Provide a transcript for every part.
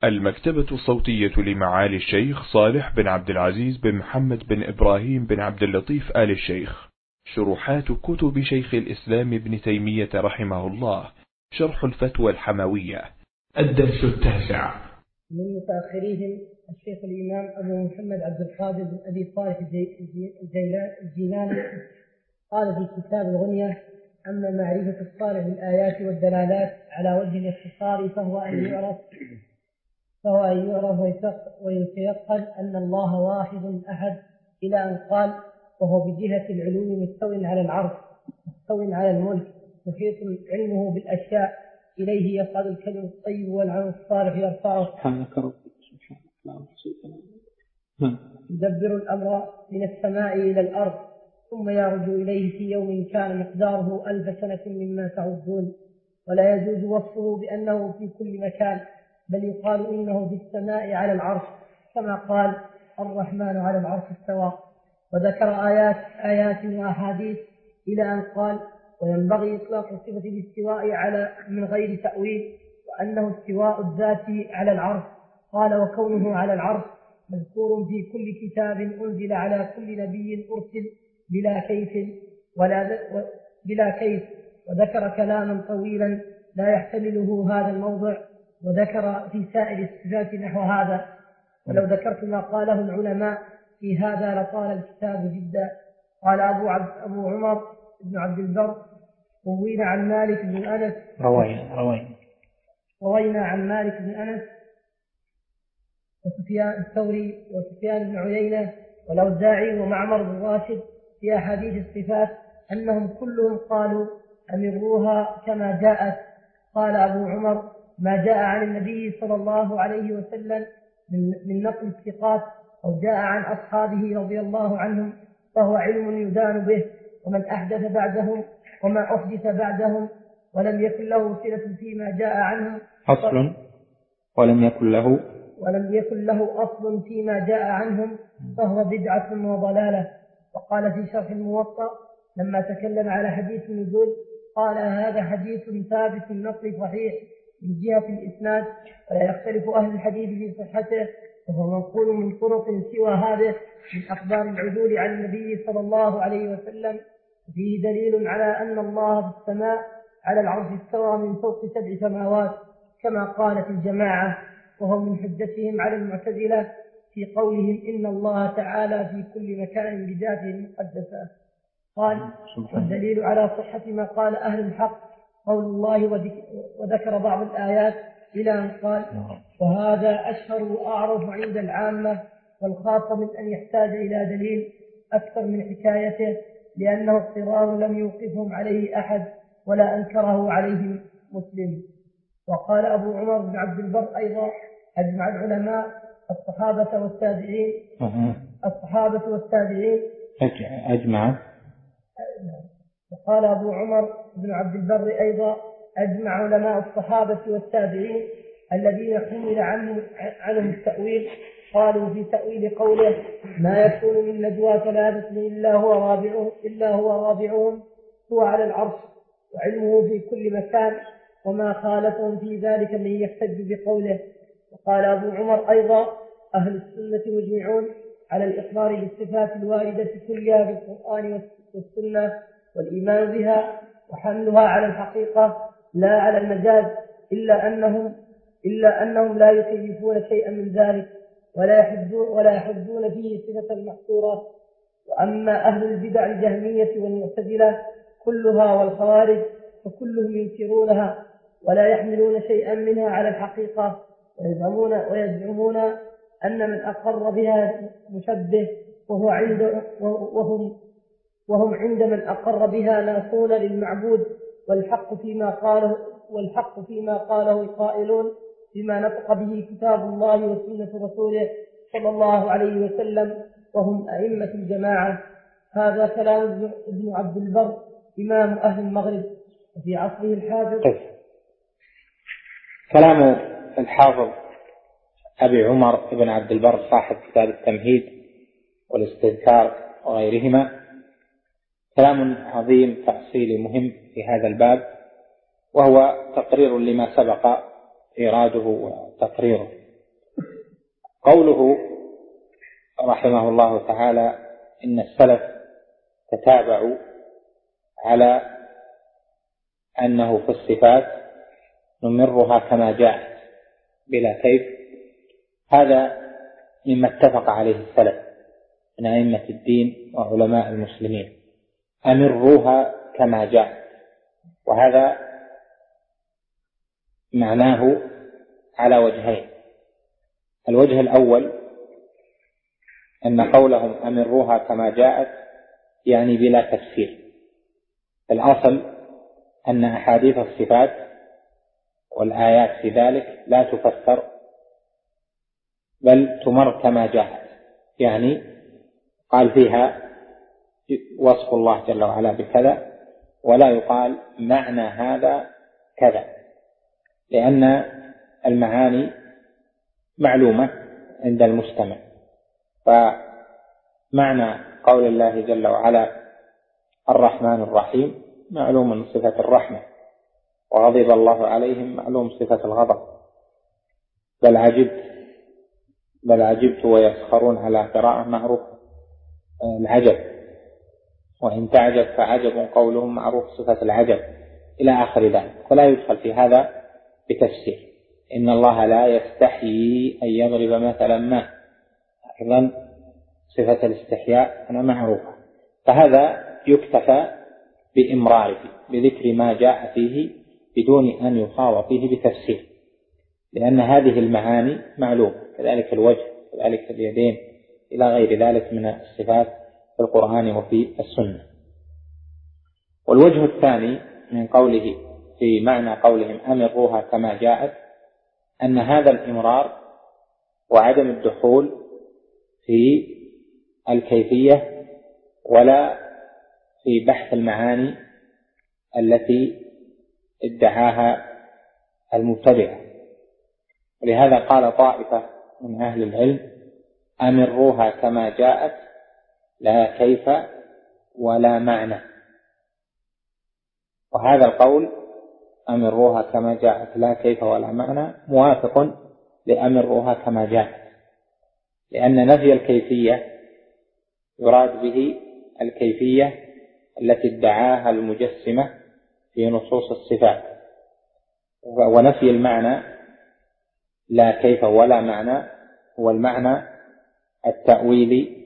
المكتبة الصوتية لمعالي الشيخ صالح بن عبد العزيز بن محمد بن إبراهيم بن عبد اللطيف آل الشيخ. شروحات كتب شيخ الإسلام ابن تيمية رحمه الله. شرح الفتوى الحموية. الدرس 9. من متأخريهم الشيخ الإمام أبو محمد عبد القادر بن أبي صالح الجيلاني قال في كتاب الغنية: أما معرفة الصالح بالآيات والدلالات على وجه الاختصار فهو أن يعرف ويتيقن أن الله واحد أحد، إلى أن قال: وهو بجهة العلوم مستوٍ على العرش مستوٍ على الملك محيط علمه بالأشياء، إليه يصعد الكلم الطيب والعمل الصالح يرفعه، يدبر الأمر من السماء إلى الأرض ثم يعرج إليه في يوم كان مقداره 1000 سنة مما تعدون. ولا يجوز وصفه بأنه في كل مكان، بل يقال إنه في السماء على العرش، كما قال: الرحمن على العرش استوى. وذكر آيات وأحاديث إلى أن قال: وينبغي إطلاق صفة الاستواء على من غير تأويل، وأنه استواء الذات على العرش. قال: وكونه على العرش مذكور في كل كتاب أنزل على كل نبي أرسل بلا كيف. وذكر كلاما طويلا لا يحتمله هذا الموضع، وذكر في سائر الصفات نحو هذا. ولو ذكرت ما قاله العلماء في هذا لطال الكتاب جدا. قال أبو عمر بن عبد البر: روينا عن مالك بن أنس وسفيان الثوري وسفيان بن عيينة والأوزاعي ومعمر بن راشد في أحاديث الصفات أنهم كلهم قالوا: أمروها كما جاءت. قال أبو عمر: ما جاء عن النبي صلى الله عليه وسلم من نقل الثقات أو جاء عن أصحابه رضي الله عنهم فهو علم يدان به، ومن أحدث بعدهم وما أحدث بعدهم ولم يكن له صلة فيما جاء عنهم أصل ولم يكن له أصل فيما جاء عنهم فهو بدعة وضلالة. وقال في شرح الموطأ لما تكلم على حديث النزول: قال: هذا حديث ثابت النقل صحيح من جهة الإسناد، ولا يختلف أهل الحديث في صحته، وهو منقول من طرق سوى هذه من أخبار العدول عن النبي صلى الله عليه وسلم. فيه دليل على أن الله في السماء على العرش استوى من فوق 7 سماوات كما قالت الجماعة، وهو من حجتهم على المعتزلة في قولهم إن الله تعالى في كل مكان بذاته المقدسة. قال: والدليل على صحة ما قال أهل الحق قول الله وذكر بعض الآيات إلى أن قال: وهذا أشهر وأعرف عند العامة والخاصة من أن يحتاج إلى دليل أكثر من حكايته، لأنه اضطرار لم يوقفهم عليه أحد ولا أنكره عليهم مسلم. وقال أبو عمر بن عبد البر أيضا: أجمع العلماء الصحابة والتابعين أجمع. وقال أبو عمر بن عبد البر أيضا: أجمع علماء الصحابة والتابعين الذين حمل عنهم التأويل قالوا في تأويل قوله: ما يكون من نجوى 3 إلا هو رابعهم هو على العرش وعلمه في كل مكان، وما خالفهم في ذلك من يحتج بقوله. وقال أبو عمر أيضا: أهل السنة مجمعون على الإخبار بالصفات الواردة كلها في القرآن والسنة والإيمان بها وحملها على الحقيقة لا على المجاز، إلا أنهم لا يكيفون شيئا من ذلك ولا يحدون فيه صفة محصورة. وأما أهل البدع الجهمية والمعتزلة كلها والخوارج فكلهم ينكرونها ولا يحملون شيئا منها على الحقيقة، ويزعمون أن من أقر بها مشبه وهم عند من أقر بها ناصون للمعبود، والحق فيما قاله القائلون بما نطق به كتاب الله وسنة رسوله صلى الله عليه وسلم، وهم أئمة الجماعة. هذا كلام ابن عبد البر إمام أهل المغرب وفي عصره الحافظ. كلام الحافظ أبي عمر بن عبد البر صاحب كتاب التمهيد والاستذكار وغيرهما كلام عظيم تأصيلي مهم في هذا الباب، وهو تقرير لما سبق إيراده وتقريره. قوله رحمه الله تعالى إن السلف تتابعوا على أنه في الصفات نمرها كما جاءت بلا كيف، هذا مما اتفق عليه السلف من أئمة الدين وعلماء المسلمين، أمروها كما جاءت. وهذا معناه على وجهين: الوجه الأول أن قولهم أمروها كما جاءت يعني بلا تفسير. الأصل أن أحاديث الصفات والآيات في ذلك لا تفسر بل تمر كما جاءت، يعني قال فيها وصف الله جل وعلا بكذا ولا يقال معنى هذا كذا، لأن المعاني معلومة عند المستمع. فمعنى قول الله جل وعلا الرحمن الرحيم معلوم من صفة الرحمة، وغضب الله عليهم معلوم صفة الغضب. بل عجبت ويسخرون على قراءة معروف العجب، وإن تعجب فعجب قولهم معروف صفة العجب إلى آخر ذلك. فلا يدخل في هذا بتفسير. إن الله لا يستحيي أن يضرب مثلا ما، أيضا صفة الاستحياء أنا معروفة، فهذا يكتفى بإمراره بذكر ما جاء فيه بدون أن يخاض فيه بتفسير، لأن هذه المعاني معلومة. كذلك الوجه، كذلك اليدين، إلى غير ذلك من الصفات في القرآن وفي السنة. والوجه الثاني من قوله في معنى قولهم أمروها كما جاءت أن هذا الإمرار وعدم الدخول في الكيفية ولا في بحث المعاني التي ادعاها المبتدعة. ولهذا قال طائفة من أهل العلم أمروها كما جاءت لا كيف ولا معنى. وهذا القول أمروها كما جاءت لا كيف ولا معنى موافق لأمروها كما جاءت، لأن نفي الكيفية يراد به الكيفية التي ادعاها المجسمة في نصوص الصفات، ونفي المعنى لا كيف ولا معنى هو المعنى التأويلي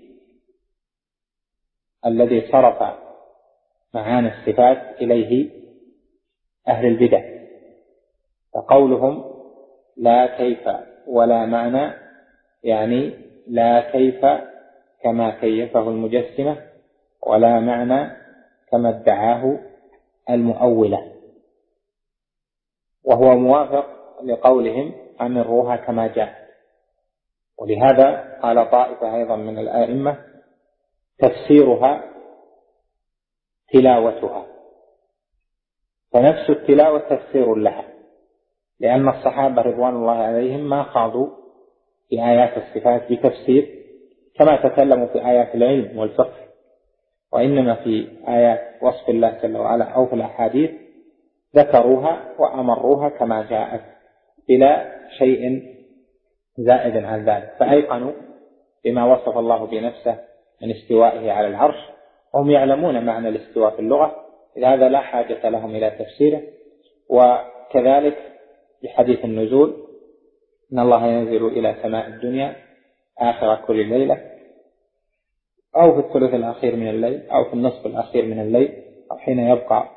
الذي صرف معاني الصفات إليه أهل البدع. فقولهم لا كيف ولا معنى يعني لا كيف كما كيفه المجسمة ولا معنى كما ادعاه المؤولة، وهو موافق لقولهم أمروها كما جاءت. ولهذا قال طائفة أيضا من الآئمة تفسيرها تلاوتها، فنفس التلاوة تفسير لها، لأن الصحابة رضوان الله عليهم ما خاضوا في آيات الصفات بتفسير كما تكلموا في آيات العلم والفقه، وإنما في آيات وصف الله جل وعلا أو في الأحاديث ذكروها وأمروها كما جاءت بلا شيء زائد عن ذلك، فأيقنوا بما وصف الله بنفسه من استوائه على العرش، وهم يعلمون معنى الاستواء في اللغة، لهذا لا حاجة لهم إلى تفسيره. وكذلك بحديث النزول إن الله ينزل إلى سماء الدنيا آخر كل ليلة أو في الثلث الأخير من الليل أو في النصف الأخير من الليل أو حين يبقى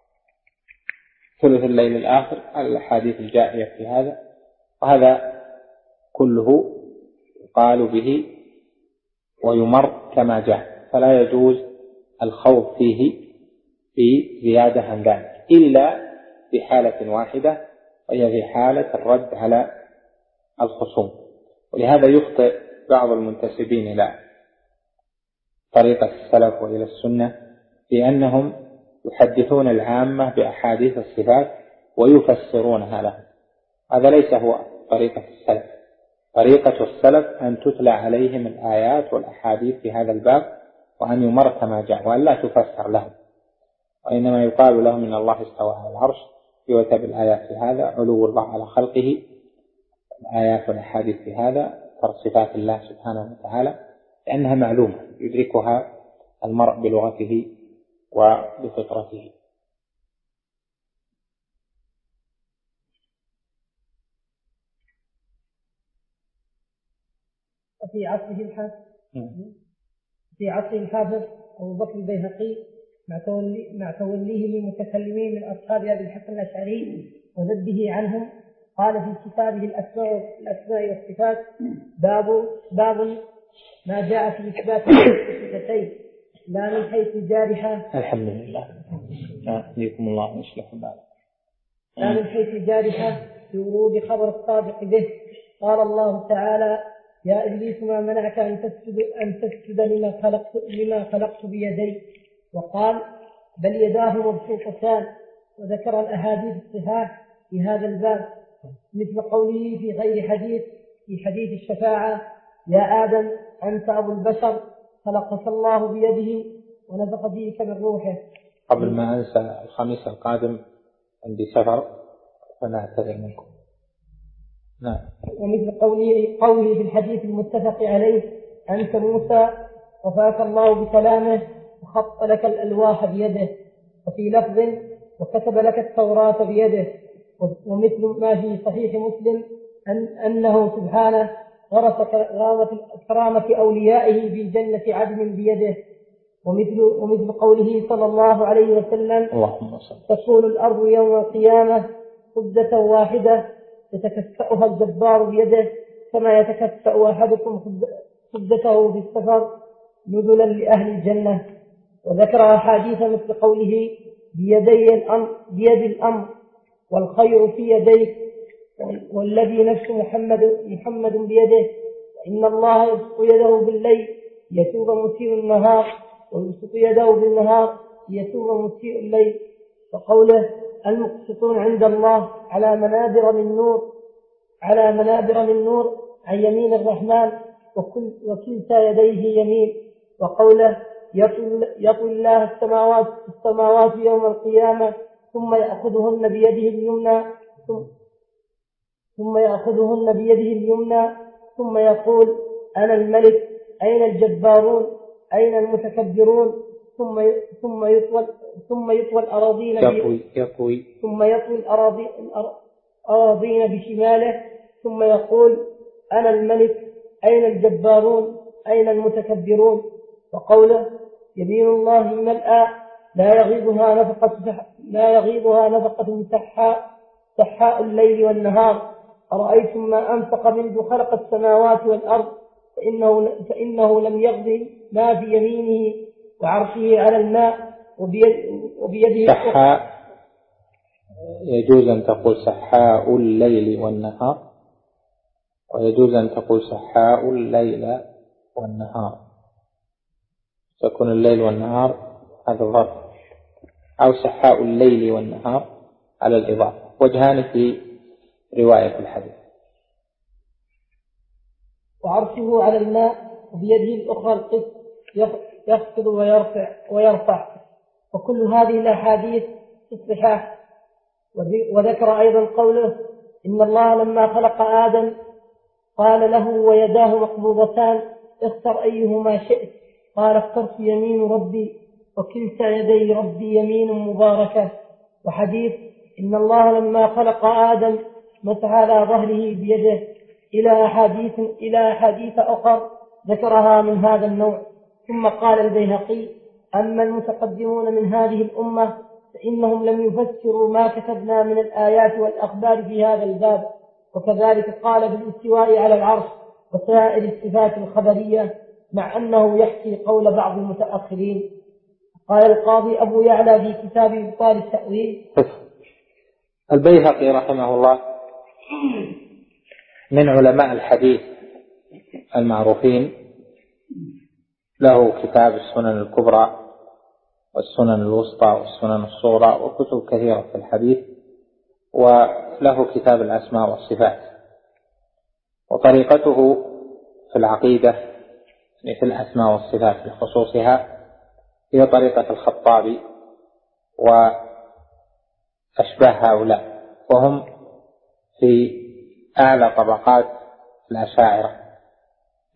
ثلث الليل الآخر، الأحاديث الجائية في هذا. وهذا كله يقال به ويمر كما جاء، فلا يجوز الخوض فيه بزيادة عن ذلك إلا بحالة واحدة، وهي في حالة الرد على الخصوم. ولهذا يخطئ بعض المنتسبين إلى طريقة السلف وإلى السنة بأنهم يحدثون العامة بأحاديث الصفات ويفسرونها لهم. هذا ليس هو طريقة السلف. طريقة السلف أن تتلى عليهم الآيات والأحاديث في هذا الباب وأن يمر كما جاء وأن لا تفسر لهم، وإنما يقال لهم إن الله استوى على العرش، يؤتى بالآيات في هذا، علو الله على خلقه، الآيات والأحاديث في هذا، أكثر صفات الله سبحانه وتعالى، لأنها معلومة يدركها المرء بلغته وبفطرته. في عصره الحافظ أبو بكر البيهقي مع توليه للمتكلمين من أصحاب أبي الحسن الأشعري وذبه عنهم، قال في كتابه الأسماء والصفات: باب ما جاء في إثبات الصفتين لا من حيث الجارحة. الحمد لله. يحييكم الله ويصلح بالكم. لا من حيث الجارحة بورود خبر الصادق به. قال الله تعالى: يا إبليس ما منعك أن تسجد لما خلقت بيدي. وقال: بل يداه مبسوطتان. وذكر الأحاديث الصحاح في هذا الباب مثل قوله في غير حديث في حديث الشفاعة: يا آدم أنت أبو البشر خلقك الله بيده ونفخ فيك من روحه. قبل ما أنسى، الخميس القادم عندي سفر فنعتذر منكم. نعم. ومثل قوله في الحديث المتفق عليه: أنت موسى وفاك الله بكلامه وخط لك الألواح بيده. وفي لفظ: وكتب لك التوراة بيده. ومثل ما في صحيح مسلم أنه سبحانه غرس كرامة أوليائه في جنة عدن بيده. ومثل قوله صلى الله عليه وسلم: تكون الأرض يوم القيامة خبزة واحدة يتكفأها الجبار بيده كما يتكفأ أحدكم خبزته في السفر نزلا لأهل الجنة. وذكر أحاديث مثل قوله: بيد الأمر والخير في يديك، والذي نفس محمد بيده، إن الله يبسط يده بالليل يتوب مسيء النهار ويبسط يده بالنهار يتوب مسيء الليل. وقوله: المقسطون عند الله على منابر من نور عن يمين الرحمن وكلتا يديه يمين. وقوله: يطوي الله السماوات يوم القيامة ثم يأخذهن بيده اليمنى ثم يقول: أنا الملك، أين الجبارون، أين المتكبرون؟ ثم يطوي الأراضين بشماله ثم يقول: أنا الملك، أين الجبارون، أين المتكبرون؟ وقوله: يمين الله ملأى لا يغيضها نفقة سحاء الليل والنهار. أرأيتم ما أنفق منذ خلق السماوات والأرض فإنه لم يغض ما في يمينه وعرشه على الماء وبيده سحاء. يجوز أن تقول سحاء الليل والنهار، ويجوز أن تقول سحاء الليل والنهار، تكون الليل والنهار هذا الظرف، أو سحاء الليل والنهار على الإضافة. وجهان في رواية الحديث. وعرشه على الماء وبيده الأخرى القسط يخفض ويرفع. وكل هذه الأحاديث في الصحاح. وذكر أيضا قوله: إن الله لما خلق آدم قال له ويداه مقبوضتان اختر أيهما شئت، قال: اخترت يمين ربي وكلتا يدي ربي يمين مباركة. وحديث: إن الله لما خلق آدم مسح على ظهره بيده، إلى أحاديث أخر ذكرها من هذا النوع. ثم قال البيهقي: أما المتقدمون من هذه الأمة فإنهم لم يفسروا ما كتبنا من الآيات والأخبار في هذا الباب. وكذلك قال بالاستواء على العرش وسائر الصفات الخبرية، مع أنه يحكي قول بعض المتأخرين. قال القاضي أبو يعلى في كتاب إبطال التأويل: البيهقي رحمه الله من علماء الحديث المعروفين، له كتاب السنن الكبرى والسنن الوسطى والسنن الصغرى وكتب كثيرة في الحديث، وله كتاب الأسماء والصفات. وطريقته في العقيدة في الأسماء والصفات بخصوصها هي طريقة الخطابي وأشباه هؤلاء، وهم في أعلى طبقات الأشاعرة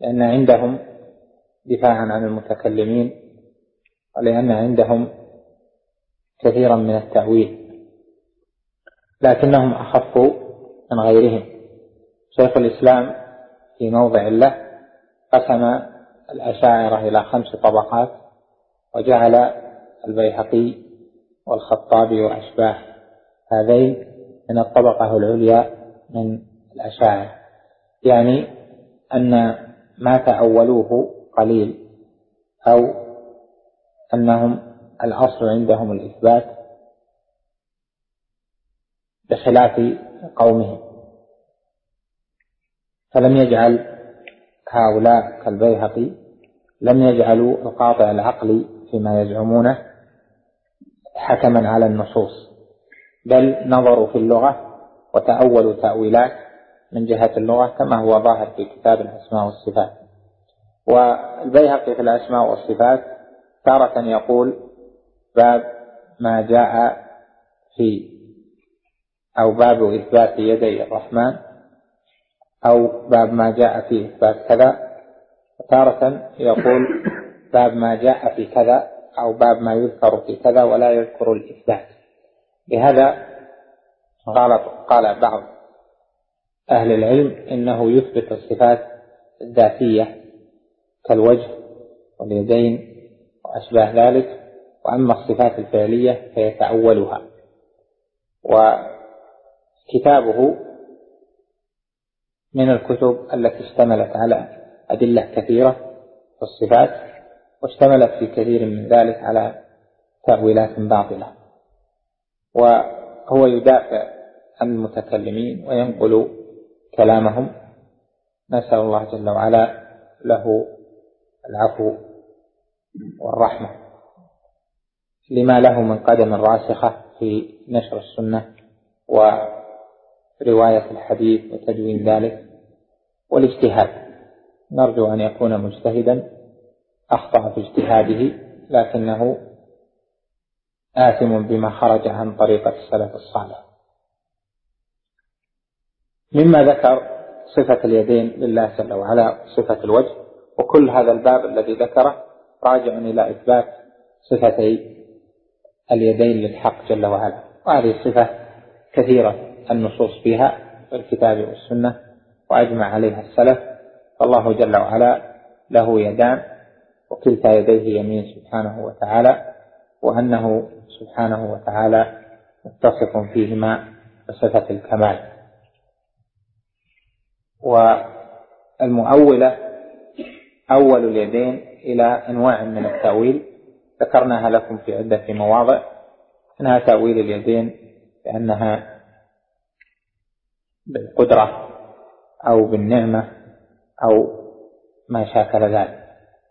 لأن عندهم دفاعا عن المتكلمين، ولأن عندهم كثيرا من التأويل، لكنهم أخفوا من غيرهم. شيخ الإسلام في موضع له قسم الأشاعرة إلى 5 طبقات، وجعل البيهقي والخطابي وأشباه هذين من الطبقة العليا من الأشاعرة، يعني أن ما تأولوه قليل، أو أنهم الأصل عندهم الإثبات بخلاف قومهم. فلم يجعل هؤلاء كالبيهقي، لم يجعلوا القاطع العقلي فيما يزعمونه حكما على النصوص، بل نظروا في اللغة وتأولوا تأويلات من جهة اللغة كما هو ظاهر في كتاب الأسماء والصفات. والبيهقي في الأسماء والصفات تارة يقول باب ما جاء في أو باب إثبات يدي الرحمن، أو باب ما جاء في إثبات كذا، وتارة يقول باب ما جاء في كذا، أو باب ما يذكر في كذا ولا يذكر الإثبات. لهذا قال بعض أهل العلم إنه يثبت الصفات الذاتية كالوجه واليدين وأشباه ذلك، وأما الصفات الفعلية فيتأولها. وكتابه من الكتب التي اشتملت على أدلة كثيرة في الصفات، واشتملت في كثير من ذلك على تأويلات باطلة، وهو يدافع عن المتكلمين وينقل كلامهم. نسأل الله جل وعلا له العفو والرحمة لما له من قدم راسخة في نشر السنة ورواية الحديث وتدوين ذلك والاجتهاد. نرجو أن يكون مجتهدا أخطأ في اجتهاده، لكنه آثم بما خرج عن طريقة السلف الصالح. مما ذكر صفة اليدين لله جل وعلا، صفة الوجه، وكل هذا الباب الذي ذكره راجع إلى إثبات صفتي اليدين للحق جل وعلا، وهذه صفة كثيرة النصوص فيها في الكتاب والسنة وأجمع عليها السلف. فالله جل وعلا له يدان، وكلتا يديه يمين سبحانه وتعالى، وأنه سبحانه وتعالى متصف فيهما بصفة الكمال. والمؤولة أول اليدين إلى أنواع من التأويل ذكرناها لكم في عدة مواضع، أنها تأويل اليدين بأنها بالقدرة أو بالنعمة أو ما شاكل ذلك.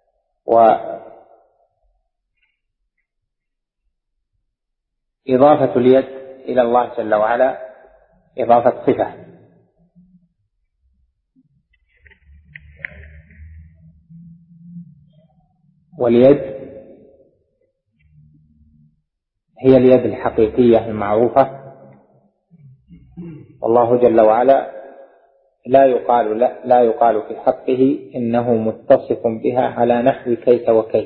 وإضافة اليد إلى الله جل وعلا إضافة صفة، واليد هي اليد الحقيقية المعروفة، والله جل وعلا لا يقال في حقه إنه متصف بها على نحو كيت وكيت،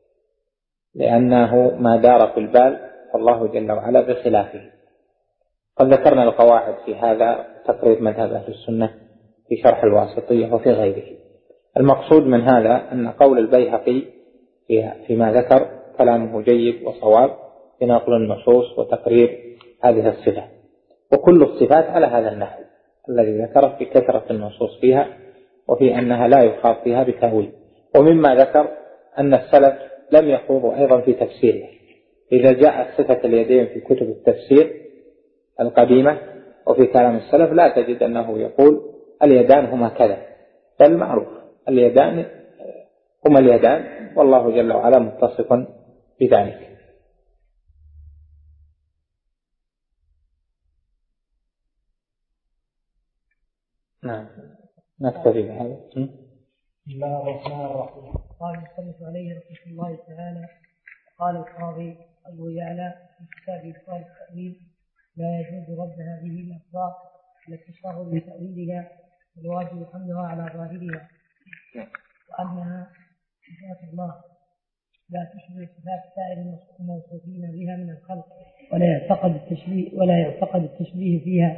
لأنه ما دار في البال، فالله جل وعلا بخلافه. قد ذكرنا القواعد في هذا تقرير مذهب أهل السنة في شرح الواسطية وفي غيره. المقصود من هذا أن قول البيهقي فيما ذكر كلامه جيد وصواب في نقل النصوص وتقرير هذه الصفة، وكل الصفات على هذا النحو الذي ذكر في كثرة النصوص فيها، وفي أنها لا يخاض فيها بتأويل. ومما ذكر أن السلف لم يخوضوا أيضا في تفسيرها. إذا جاءت صفة اليدين في كتب التفسير القديمة وفي كلام السلف لا تجد أنه يقول اليدان هما كذا، بل معروف اليدان هما اليدان، والله جل وعلا متصف بذلك. نعم، نكتفي بهذا. بسم الله الرحمن الرحيم. قال المصنف عليه رحمة الله تعالى: قال القاضي أبو يعلى في كتابه إبطال التأويل: لا يجوز رد هذه الأخبار التي صاروا بتأويلها، والواجب حملها على ظاهرها وأنها صفات الله لا تشبه صفات سائر الموصوفين بها من الخلق، ولا يعتقد التشبيه فيها،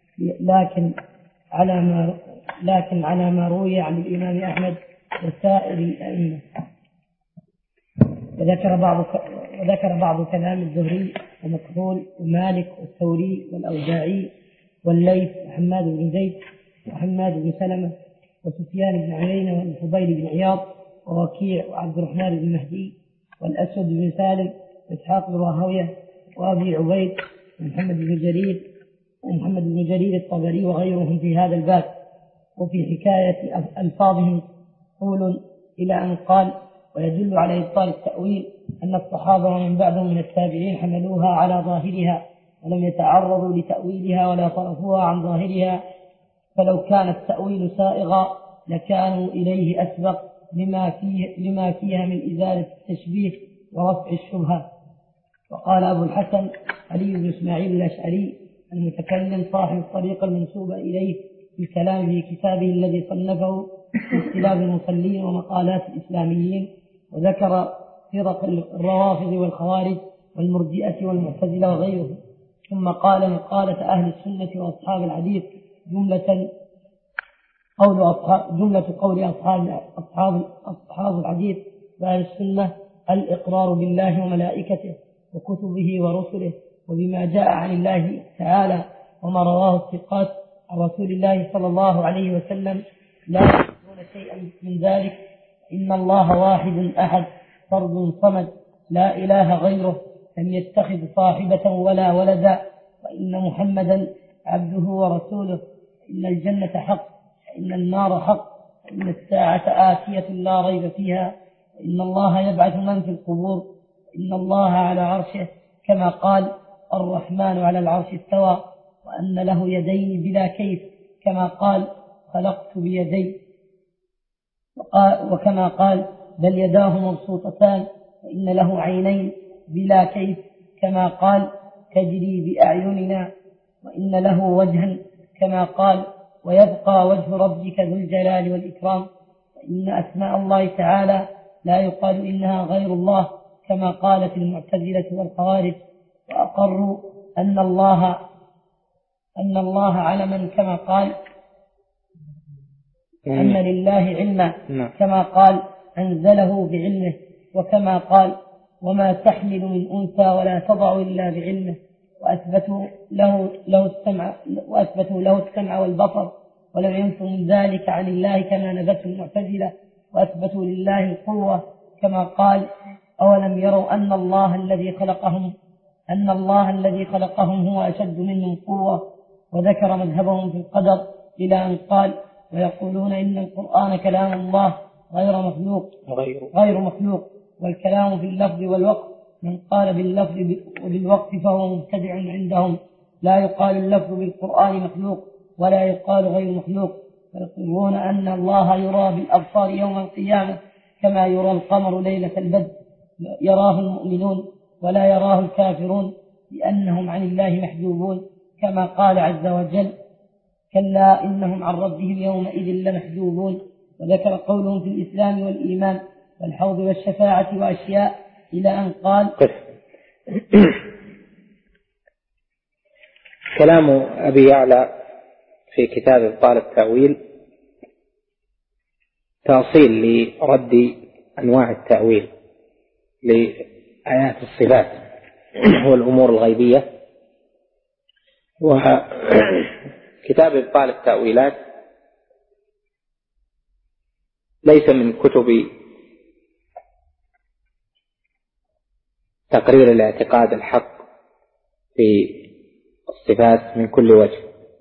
لكن على ما روي عن الإمام أحمد وسائر الأئمة. وذكر بعض كلام الزهري ومكحول ومالك والثوري والأوزاعي والليث وحماد بن زيد وحماد بن سلمة وسفيان بن عيينة والفضيل بن عياض ووكيع وعبد الرحمن بن مهدي والأسود بن سالم وإسحاق بن راهوية وأبي عبيد ومحمد بن جرير الطبري وغيرهم في هذا الباب. وفي حكاية ألفاظهم قول إلى أن قال: ويدل على إبطال التأويل أن الصحابة ومن بعدهم من التابعين حملوها على ظاهرها ولم يتعرضوا لتأويلها ولا صرفوها عن ظاهرها، فلو كان التأويل سائغا لكانوا إليه أسبق لما فيها من إزالة التشبيه ورفع الشبهة. وقال أبو الحسن علي بن إسماعيل الأشعري المتكلم صاحب الطريقة المنسوبة إليه في كلامه في كتابه الذي صنفه في اختلاف المصلين ومقالات الإسلاميين، وذكر فرق الروافض والخوارج والمرجئة والمعتزلة وغيرهم، ثم قال مقالة أهل السنة وأصحاب الحديث جملة قول أصحاب الحديث وأهل السنة الإقرار بالله وملائكته وكتبه ورسله وبما جاء عن الله تعالى وما رواه الثقات عن رسول الله صلى الله عليه وسلم، لا يقولون شيئا من ذلك. إن الله واحد أحد فرد صمد لا إله غيره، لم يتخذ صاحبة ولا ولدا، وإن محمدا عبده ورسوله، إن الجنة حق وإن النار حق وإن الساعة آتية لا ريب فيها، وإن الله يبعث من في القبور، إن الله على عرشه كما قال الرحمن على العرش استوى، وأن له يدين بلا كيف كما قال خلقت بيدي، وكما قال بل يداه مبسوطتان، وإن له عينين بلا كيف كما قال تجري بأعيننا، وإن له وجها كما قال ويبقى وجه ربك ذو الجلال والإكرام، وإن أسماء الله تعالى لا يقال إنها غير الله كما قالت المعتزلة والخوارج، وأقروا أن الله علما كما قال أن لله علما كما قال أنزله بعلمه، وكما قال وما تحمل من أنثى ولا تضع إلا بعلمه، وأثبتوا له السمع والبصر ولم ينفوا من ذلك عن الله كما نبته المعتزلة، وأثبتوا لله القوة كما قال أولم يروا أن الله الذي خلقهم هو أشد منهم قوة، وذكر مذهبهم في القدر إلى أن قال ويقولون إن القرآن كلام الله غير مخلوق، والكلام في اللفظ والوقف، من قال باللفظ وبالوقف فهو مبتدع عندهم، لا يقال اللفظ بالقرآن مخلوق ولا يقال غير مخلوق، ويقولون أن الله يرى بالأبصار يوم القيامة كما يرى القمر ليلة البدر، يراه المؤمنون ولا يراه الكافرون لأنهم عن الله محجوبون، كما قال عز وجل كلا إنهم عن ربهم يومئذ لمحجوبون، وذكر قولهم في الإسلام والإيمان والحوض والشفاعة وأشياء إلى أن قال كلام أبي يعلى في كتاب إبطال التأويل تأصيل لرد أنواع التأويل لآيات الصفات والأمور الغيبية. وكتاب إبطال التأويلات ليس من كتب تقرير الاعتقاد الحق في الصفات من كل وجه،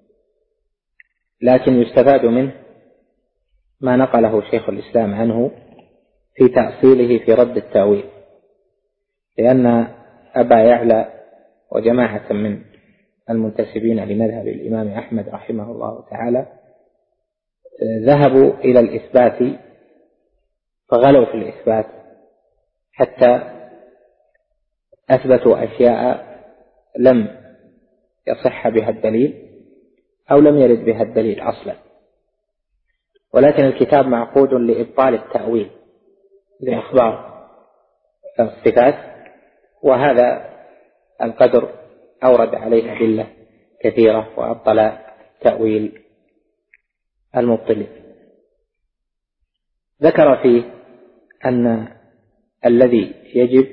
لكن يستفاد منه ما نقله شيخ الإسلام عنه في تأصيله في رد التأويل، لأن أبا يعلى وجماعة من المنتسبين لمذهب الإمام أحمد رحمه الله تعالى ذهبوا إلى الإثبات فغلوا في الإثبات حتى أثبتوا أشياء لم يصح بها الدليل أو لم يرد بها الدليل أصلا. ولكن الكتاب معقود لإبطال التأويل لأخبار الصفات، وهذا القدر أورد عليه أدلة كثيرة وأبطل تأويل المبطلين. ذكر فيه أن الذي يجب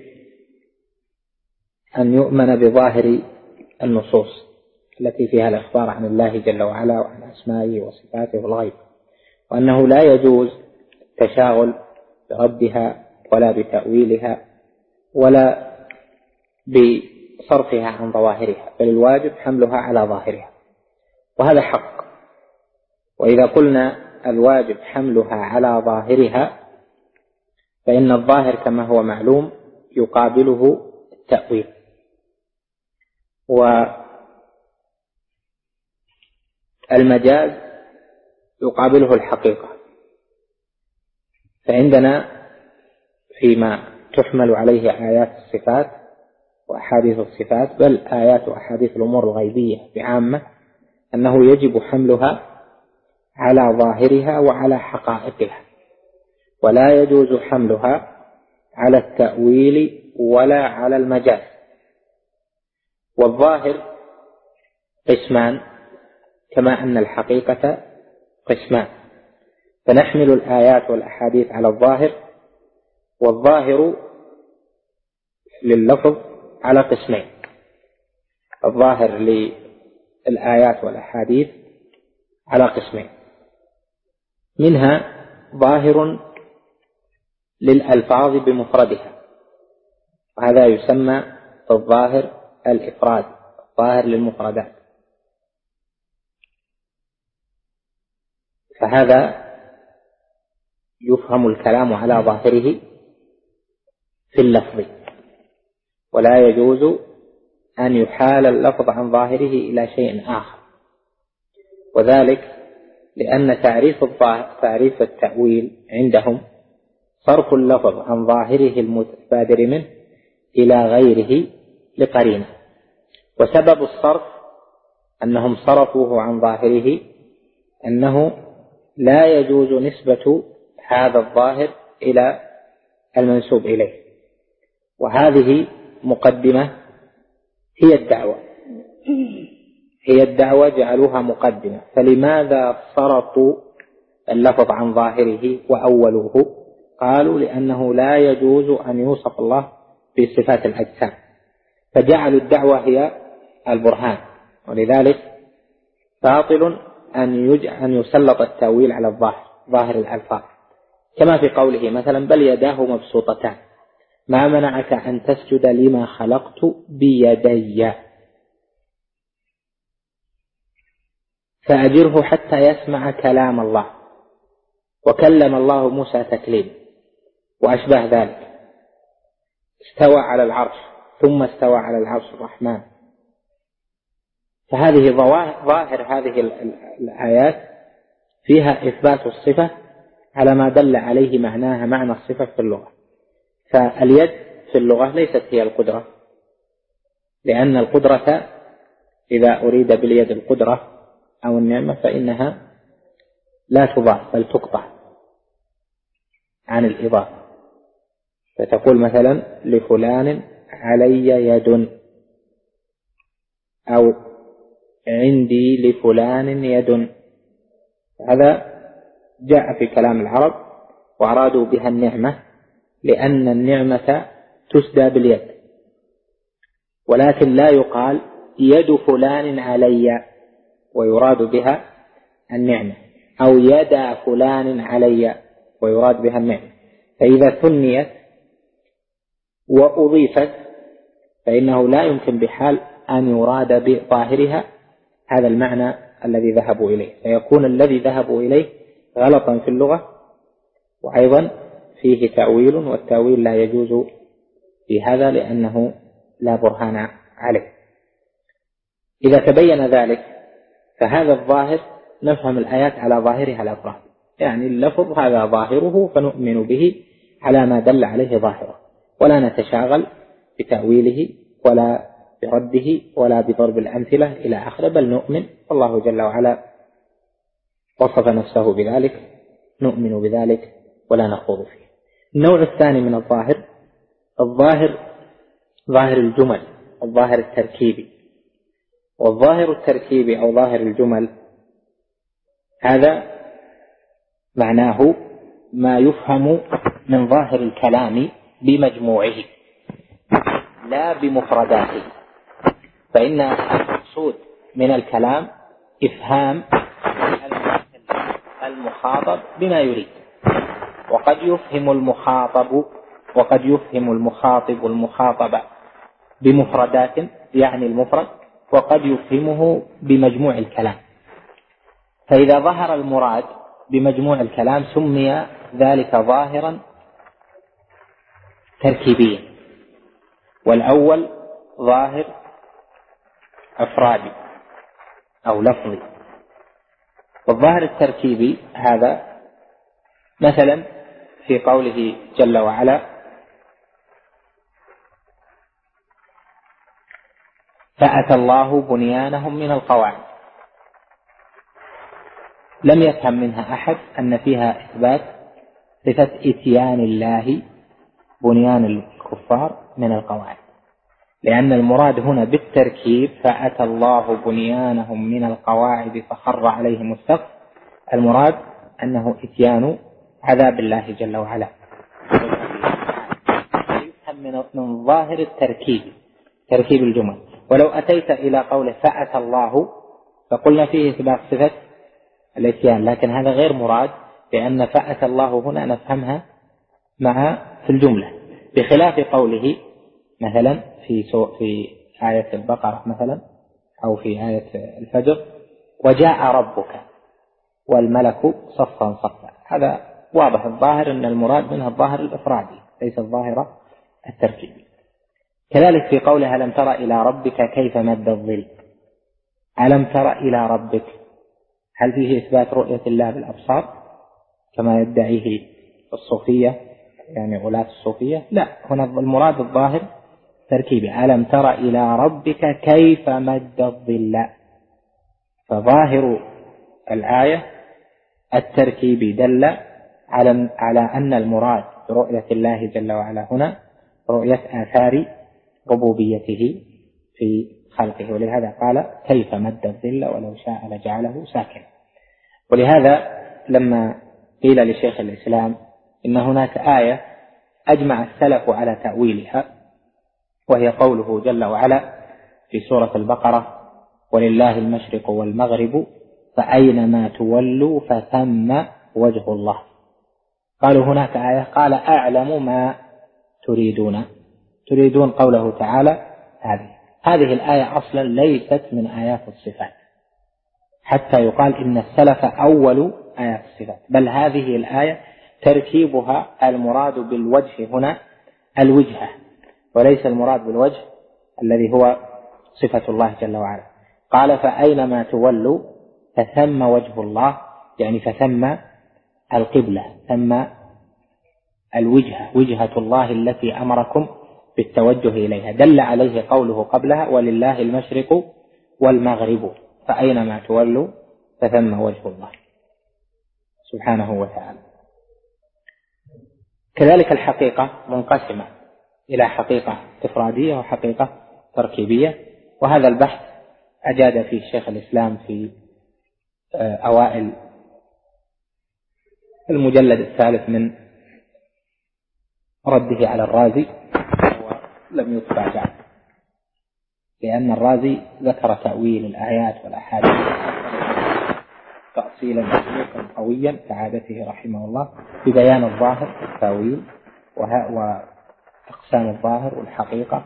أن يؤمن بظاهر النصوص التي فيها الإخبار عن الله جل وعلا وعن أسمائه وصفاته والغيب، وأنه لا يجوز التشاغل بردها ولا بتأويلها ولا بصرفها عن ظواهرها، بل الواجب حملها على ظاهرها، وهذا حق. وإذا قلنا الواجب حملها على ظاهرها فإن الظاهر كما هو معلوم يقابله التأويل، والمجاز يقابله الحقيقة. فعندنا فيما تحمل عليه آيات الصفات وأحاديث الصفات، بل آيات وأحاديث الأمور الغيبية بعامة، أنه يجب حملها على ظاهرها وعلى حقائقها، ولا يجوز حملها على التأويل ولا على المجاز. والظاهر قسمان كما أن الحقيقة قسمان، فنحمل الآيات والأحاديث على الظاهر، والظاهر لللفظ على قسمين: الظاهر للآيات والأحاديث على قسمين، منها ظاهر للألفاظ بمفردها، وهذا يسمى الظاهر الإفراد، الظاهر للمفردات، فهذا يفهم الكلام على ظاهره في اللفظ، ولا يجوز أن يحال اللفظ عن ظاهره إلى شيء آخر، وذلك لأن تعريف التأويل عندهم صرف اللفظ عن ظاهره المتبادر منه إلى غيره لقرينة، وسبب الصرف أنهم صرفوه عن ظاهره أنه لا يجوز نسبة هذا الظاهر إلى المنسوب إليه، وهذه مقدمة هي الدعوة جعلوها مقدمة. فلماذا صرفوا اللفظ عن ظاهره وأولوه؟ قالوا لأنه لا يجوز أن يوصف الله بصفات الأجسام، فجعلوا الدعوة هي البرهان، ولذلك باطل أن يسلط التأويل على ظاهر الألفاظ، كما في قوله مثلا: بل يداه مبسوطتان ما منعك أن تسجد لما خلقت بيدي، فأجره حتى يسمع كلام الله، وكلم الله موسى تكليما، وأشبه ذلك. استوى على العرش، ثم استوى على العرش الرحمن. فهذه ظاهر هذه الآيات فيها إثبات الصفة على ما دل عليه معناها، معنى الصفة في اللغة. فاليد في اللغة ليست هي القدرة، لأن القدرة إذا أريد باليد القدرة أو النعمة فإنها لا تضاف بل تقطع عن الإضافة، فتقول مثلا: لفلان علي يد، أو عندي لفلان يد. هذا جاء في كلام العرب وأرادوا بها النعمة، لأن النعمة تسدى باليد، ولكن لا يقال يد فلان علي ويراد بها النعمة، أو يد فلان علي ويراد بها النعمة. فإذا ثنيت وأضيفت فإنه لا يمكن بحال أن يراد بظاهرها هذا المعنى الذي ذهبوا إليه، فيكون الذي ذهبوا إليه غلطا في اللغة، وأيضا فيه تأويل، والتأويل لا يجوز في هذا لأنه لا برهان عليه. إذا تبين ذلك فهذا الظاهر نفهم الآيات على ظاهرها الأفراد، يعني اللفظ هذا ظاهره فنؤمن به على ما دل عليه ظاهره، ولا نتشاغل بتأويله ولا برده ولا بضرب الأمثلة إلى آخره، بل نؤمن. والله جل وعلا وصف نفسه بذلك نؤمن بذلك ولا نخوض فيه. النوع الثاني من الظاهر ظاهر الجمل، الظاهر التركيبي. والظاهر التركيبي أو ظاهر الجمل هذا معناه ما يفهم من ظاهر الكلام بمجموعه لا بمفرداته، فإن المقصود من الكلام إفهام المخاطب بما يريد، وقد يفهم المخاطب المخاطب بمفردات يعني المفرد، وقد يفهمه بمجموع الكلام. فإذا ظهر المراد بمجموع الكلام سمي ذلك ظاهرا تركيبيا، والأول ظاهر أفرادي أو لفظي. والظاهر التركيبي هذا مثلا في قوله جل وعلا: فأتى الله بنيانهم من القواعد، لم يفهم منها أحد أن فيها إثبات صفة إتيان الله بنيان الكفار من القواعد، لأن المراد هنا بالتركيب فأتى الله بنيانهم من القواعد فخر عليهم السقف، المراد أنه إتيان عذاب الله جل وعلا. يفهم من ظاهر التركيب، تركيب الجمل. ولو أتيت إلى قوله فأتى الله فقلنا فيه إثبات صفة الإتيان، لكن هذا غير مراد، لأن فأتى الله هنا نفهمها في الجملة، بخلاف قوله مثلا في آية البقرة مثلا أو في آية الفجر: وجاء ربك والملك صفا صفا. هذا واضح الظاهر أن المراد منها الظاهر الإفرادي ليس الظاهر التركيبي. كذلك في قولها: ألم تر إلى ربك كيف مد الظل. ألم تر إلى ربك، هل فيه إثبات رؤية الله بالأبصار كما يدعيه الصوفية يعني غلاة الصوفية؟ لا، هنا المراد الظاهر تركيبي: ألم تر إلى ربك كيف مد الظل. فظاهر الآية التركيبي دل على أن المراد برؤية الله جل وعلا هنا رؤية آثار ربوبيته في خلقه، ولهذا قال: كيف مد الظل ولو شاء لجعله ساكنا. ولهذا لما قيل لشيخ الإسلام إن هناك آية أجمع السلف على تأويلها، وهي قوله جل وعلا في سورة البقرة: ولله المشرق والمغرب فأينما تولوا فثم وجه الله. قالوا هناك آية، قال: أعلم ما تريدون قوله تعالى هذه الآية أصلا ليست من آيات الصفات، حتى يقال إن السلف أول آيات الصفات، بل هذه الآية تركيبها المراد بالوجه هنا الوجهة، وليس المراد بالوجه الذي هو صفة الله جل وعلا. قال: فأينما تولوا فثم وجه الله، يعني فثم القبلة، ثم الوجهة، وجهة الله التي أمركم بالتوجه إليها، دل عليه قوله قبلها: ولله المشرق والمغرب فأينما تولوا فثم وجه الله سبحانه وتعالى. كذلك الحقيقة منقسمة إلى حقيقة إفرادية وحقيقة تركيبية، وهذا البحث أجاد فيه شيخ الإسلام في أوائل المجلد الثالث من رده على الرازي، ولم يطبع بعد، لأن الرازي ذكر تأويل الآيات والأحاديث تأصيلا مسلوكا قويا كعادته رحمه الله في بيان الظاهر التأويل وأقسام الظاهر والحقيقة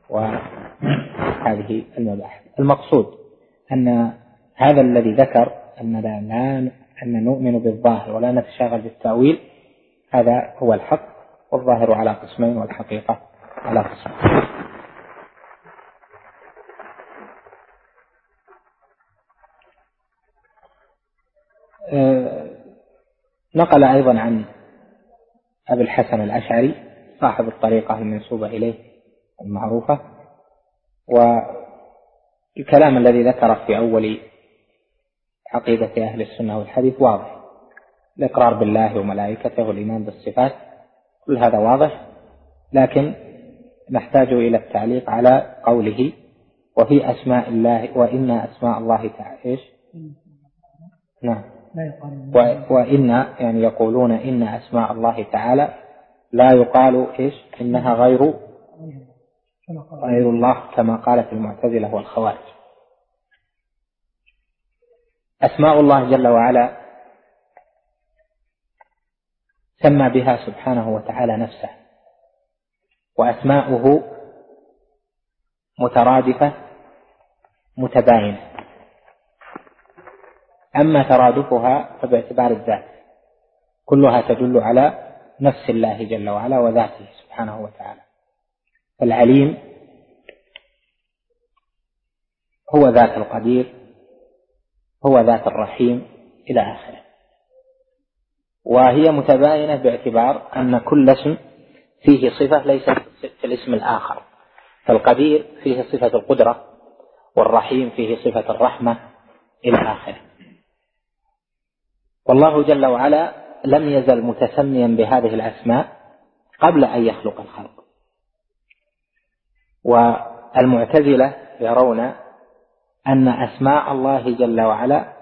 وهذه المباحث. المقصود أن هذا الذي ذكر أن نؤمن بالظاهر ولا نتشاغل بالتأويل، هذا هو الحق، والظاهر على قسمين والحقيقة على قسمين. نقل أيضا عن أبي الحسن الأشعري صاحب الطريقة المنسوبة إليه المعروفة، والكلام الذي ذكره في أول عقيدة أهل السنة والحديث واضح، الإقرار بالله وملائكته والإيمان بالصفات، كل هذا واضح، لكن نحتاج إلى التعليق على قوله وفي أسماء الله وإن أسماء الله تعالى إيش؟ نعم. وإن يعني يقولون إن أسماء الله تعالى لا يقال إيش؟ إنها غير الله كما قالت المعتزلة والخوارج. أسماء الله جل وعلا سمى بها سبحانه وتعالى نفسه، وأسماؤه مترادفة متباينة، أما ترادفها فباعتبار الذات، كلها تدل على نفس الله جل وعلا وذاته سبحانه وتعالى. العليم هو ذات القدير، هو ذات الرحيم إلى آخره، وهي متباينة باعتبار أن كل اسم فيه صفة ليست في الاسم الآخر، فالقدير فيه صفة القدرة، والرحيم فيه صفة الرحمة إلى آخره. والله جل وعلا لم يزل متسميا بهذه الأسماء قبل أن يخلق الخلق. والمعتزلة يرون أن أسماء الله جل وعلا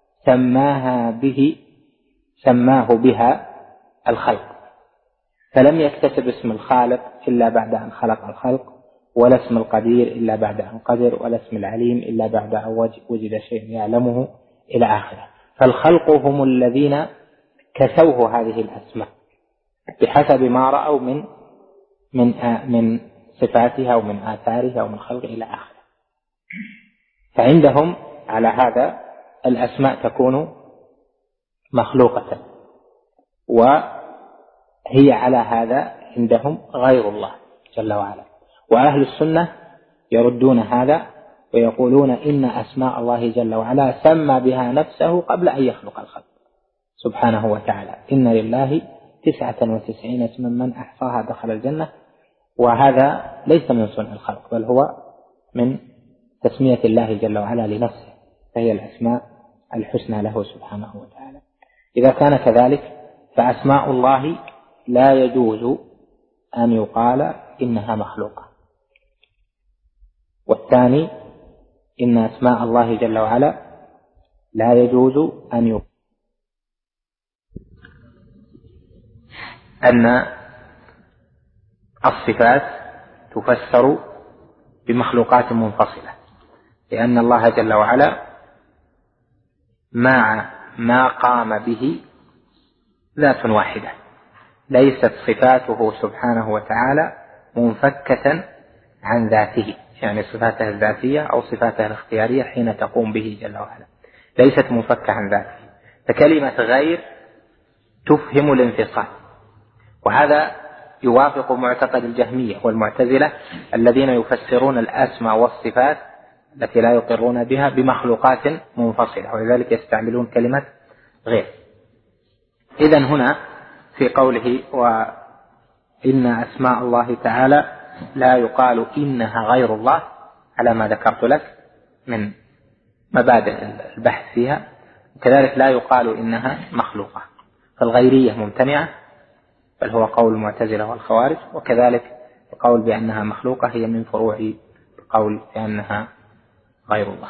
سماه بها الخلق، فلم يكتسب اسم الخالق إلا بعد أن خلق الخلق، ولا اسم القدير إلا بعد أن قدر، ولا اسم العليم إلا بعد أن وجد شيء يعلمه إلى آخره. فالخلق هم الذين كسوه هذه الأسماء بحسب ما رأوا من صفاتها ومن آثارها ومن خلق إلى آخره. فعندهم على هذا الأسماء تكون مخلوقة، وهي على هذا عندهم غير الله جل وعلا. وأهل السنة يردون هذا ويقولون إن أسماء الله جل وعلا سمى بها نفسه قبل أن يخلق الخلق سبحانه وتعالى. إن لله 99 اسما من أحصاها دخل الجنة، وهذا ليس من صنع الخلق بل هو من تسمية الله جل وعلا لنفسه، فهي الأسماء الحسنى له سبحانه وتعالى. إذا كان كذلك فأسماء الله لا يجوز أن يقال إنها مخلوقة. والثاني إن أسماء الله جل وعلا لا يجوز أن الصفات تفسر بمخلوقات منفصلة، لأن الله جل وعلا مع ما قام به ذات واحدة، ليست صفاته سبحانه وتعالى منفكة عن ذاته، يعني صفاته الذاتية أو صفاته الاختيارية حين تقوم به جل وعلا ليست منفكة عن ذاته. فكلمة غير تفهم الانفصال، وهذا يوافق معتقد الجهمية والمعتزلة الذين يفسرون الأسماء والصفات التي لا يقرون بها بمخلوقات منفصلة، ولذلك يستعملون كلمة غير. إذن هنا في قوله وإن أسماء الله تعالى لا يقال إنها غير الله على ما ذكرت لك من مبادئ البحث فيها، وكذلك لا يقال إنها مخلوقة، فالغيرية ممتنعة بل هو قول المعتزلة والخوارج، وكذلك القول بأنها مخلوقة هي من فروع القول بأنها غير الله.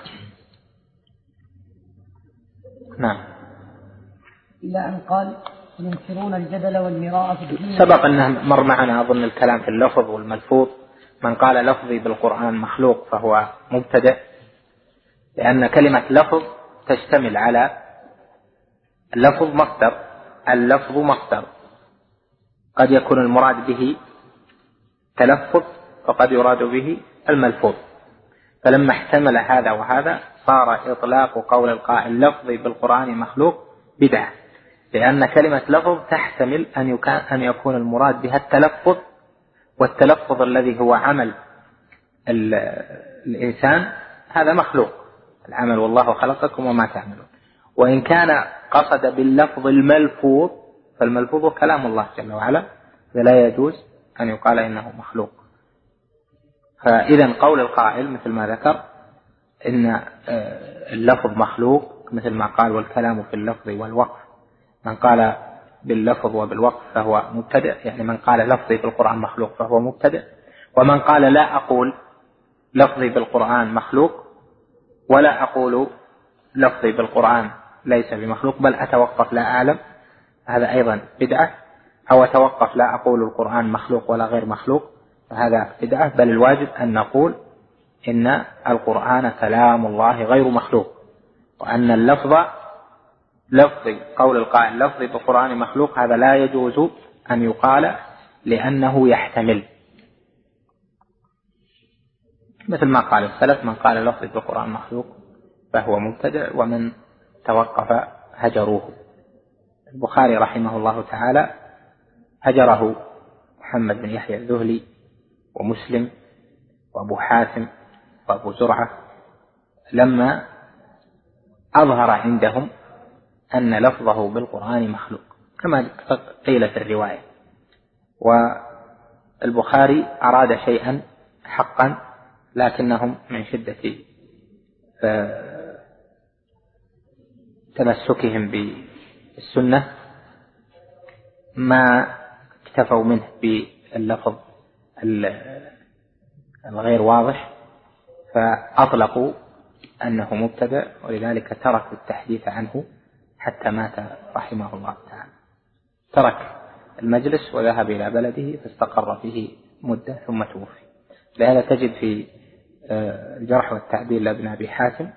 نعم. إلى أن قال ينكرون الجدل والمراء في الدين. سبق أنه مر معنا أظن الكلام في اللفظ والملفوظ. من قال لفظي بالقرآن مخلوق فهو مبتدع، لأن كلمة لفظ تشتمل على اللفظ مصدر، اللفظ مصدر قد يكون المراد به تلفظ وقد يراد به الملفوظ، فلما احتمل هذا وهذا صار إطلاق قول القائل لفظي بالقرآن مخلوق بدعة، لأن كلمة لفظ تحتمل أن يكون المراد بها التلفظ، والتلفظ الذي هو عمل الإنسان هذا مخلوق، العمل والله خلقكم وما تعملون. وإن كان قصد باللفظ الملفوظ فالملفوظ كلام الله جل وعلا، فلا يجوز أن يقال إنه مخلوق. فإذا قول القائل مثل ما ذكر إن اللفظ مخلوق مثل ما قال والكلام في اللفظ والوقف من قال باللفظ وبالوقف فهو مبتدع، يعني من قال لفظي بالقرآن مخلوق فهو مبتدع. ومن قال لا أقول لفظي بالقرآن مخلوق ولا أقول لفظي بالقرآن ليس بمخلوق بل أتوقف لا أعلم، هذا أيضا بدعة. أو أتوقف لا أقول القرآن مخلوق ولا غير مخلوق، فهذا بدعة. بل الواجب أن نقول إن القرآن كلام الله غير مخلوق، وأن اللفظ لفظي قول القائل لفظي بالقرآن مخلوق هذا لا يجوز أن يقال لأنه يحتمل، مثل ما قال السلف من قال لفظي بالقرآن مخلوق فهو مبتدع ومن توقف هجروه. البخاري رحمه الله تعالى هجره محمد بن يحيى الذهلي ومسلم وأبو حاتم وأبو زرعة لما أظهر عندهم أن لفظه بالقرآن مخلوق كما قيل في الرواية. والبخاري أراد شيئا حقا لكنهم من شدة تمسكهم بالسنة ما اكتفوا منه باللفظ الغير واضح فأطلقوا أنه مبتدع، ولذلك تركوا التحديث عنه حتى مات رحمه الله تعالى. ترك المجلس وذهب إلى بلده فاستقر فيه مدة ثم توفي. لهذا تجد في الجرح والتعديل لابن أبي حاتم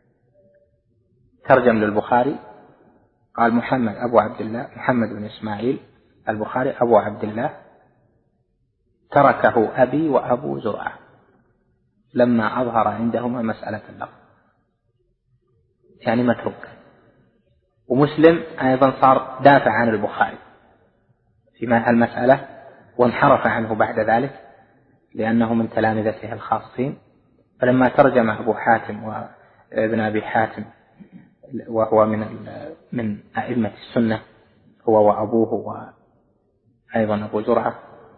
ترجم للبخاري قال محمد أبو عبد الله محمد بن إسماعيل البخاري أبو عبد الله تركه أبي وأبو زرعة لما أظهر عندهما مسألة اللفظ، يعني متروك. ومسلم أيضا صار دافع عن البخاري في المسألة وانحرف عنه بعد ذلك لأنه من تلامذته الخاصين. فلما ترجم أبو حاتم وابن أبي حاتم وهو من أئمة السنة هو وأبوه وأيضا أبو زرعة،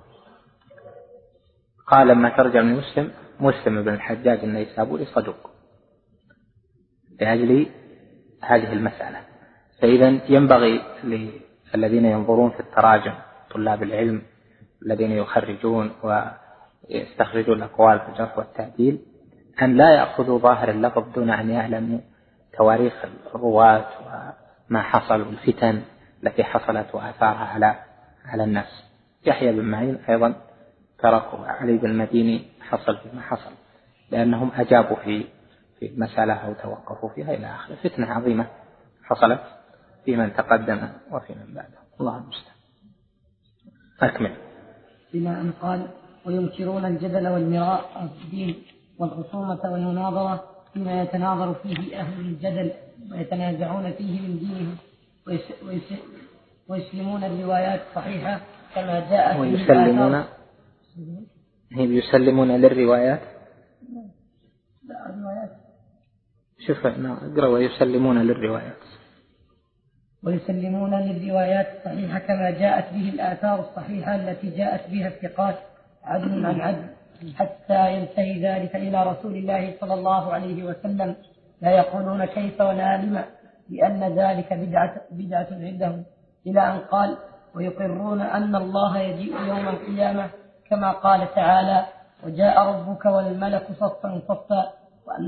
قال لما ترجم مسلم بن الحجاج النيسابوري صدوق لأجل هذه المسألة. فإذا ينبغي للذين ينظرون في التراجم طلاب العلم الذين يخرجون ويستخرجون الأقوال في الجرح والتعديل أن لا يأخذوا ظاهر اللفظ دون أن يعلموا تواريخ الرواة وما حصل والفتن التي حصلت وآثارها على الناس. يحيى بن معين أيضا تركوا، علي بن المديني حصل فيما حصل لأنهم أجابوا في مسألة أو توقفوا فيها إلى آخر. فتنة عظيمة حصلت في من تقدم وفي من بعده. الله المستعان. أكمل. بما أن قال وينكرون الجدل والمراء في الدين والخصومة والمناظرة فيما يتناظر فيه أهل الجدل ويتنازعون فيه من دينهم ويسلمون الروايات الصحيحة كما جاءت ويسلمون للروايات. لا الروايات شوف اقرأ ويسلمون للروايات الصحيحة كما جاءت به الآثار الصحيحة التي جاءت بها الثقات عدل عن عدل حتى ينتهي ذلك إلى رسول الله صلى الله عليه وسلم لا يقولون كيف ولا لما لأن ذلك بدعة عندهم إلى أن قال ويقرون أن الله يجيء يوم القيامة كما قال تعالى وجاء ربك والملك صفا صفا وأن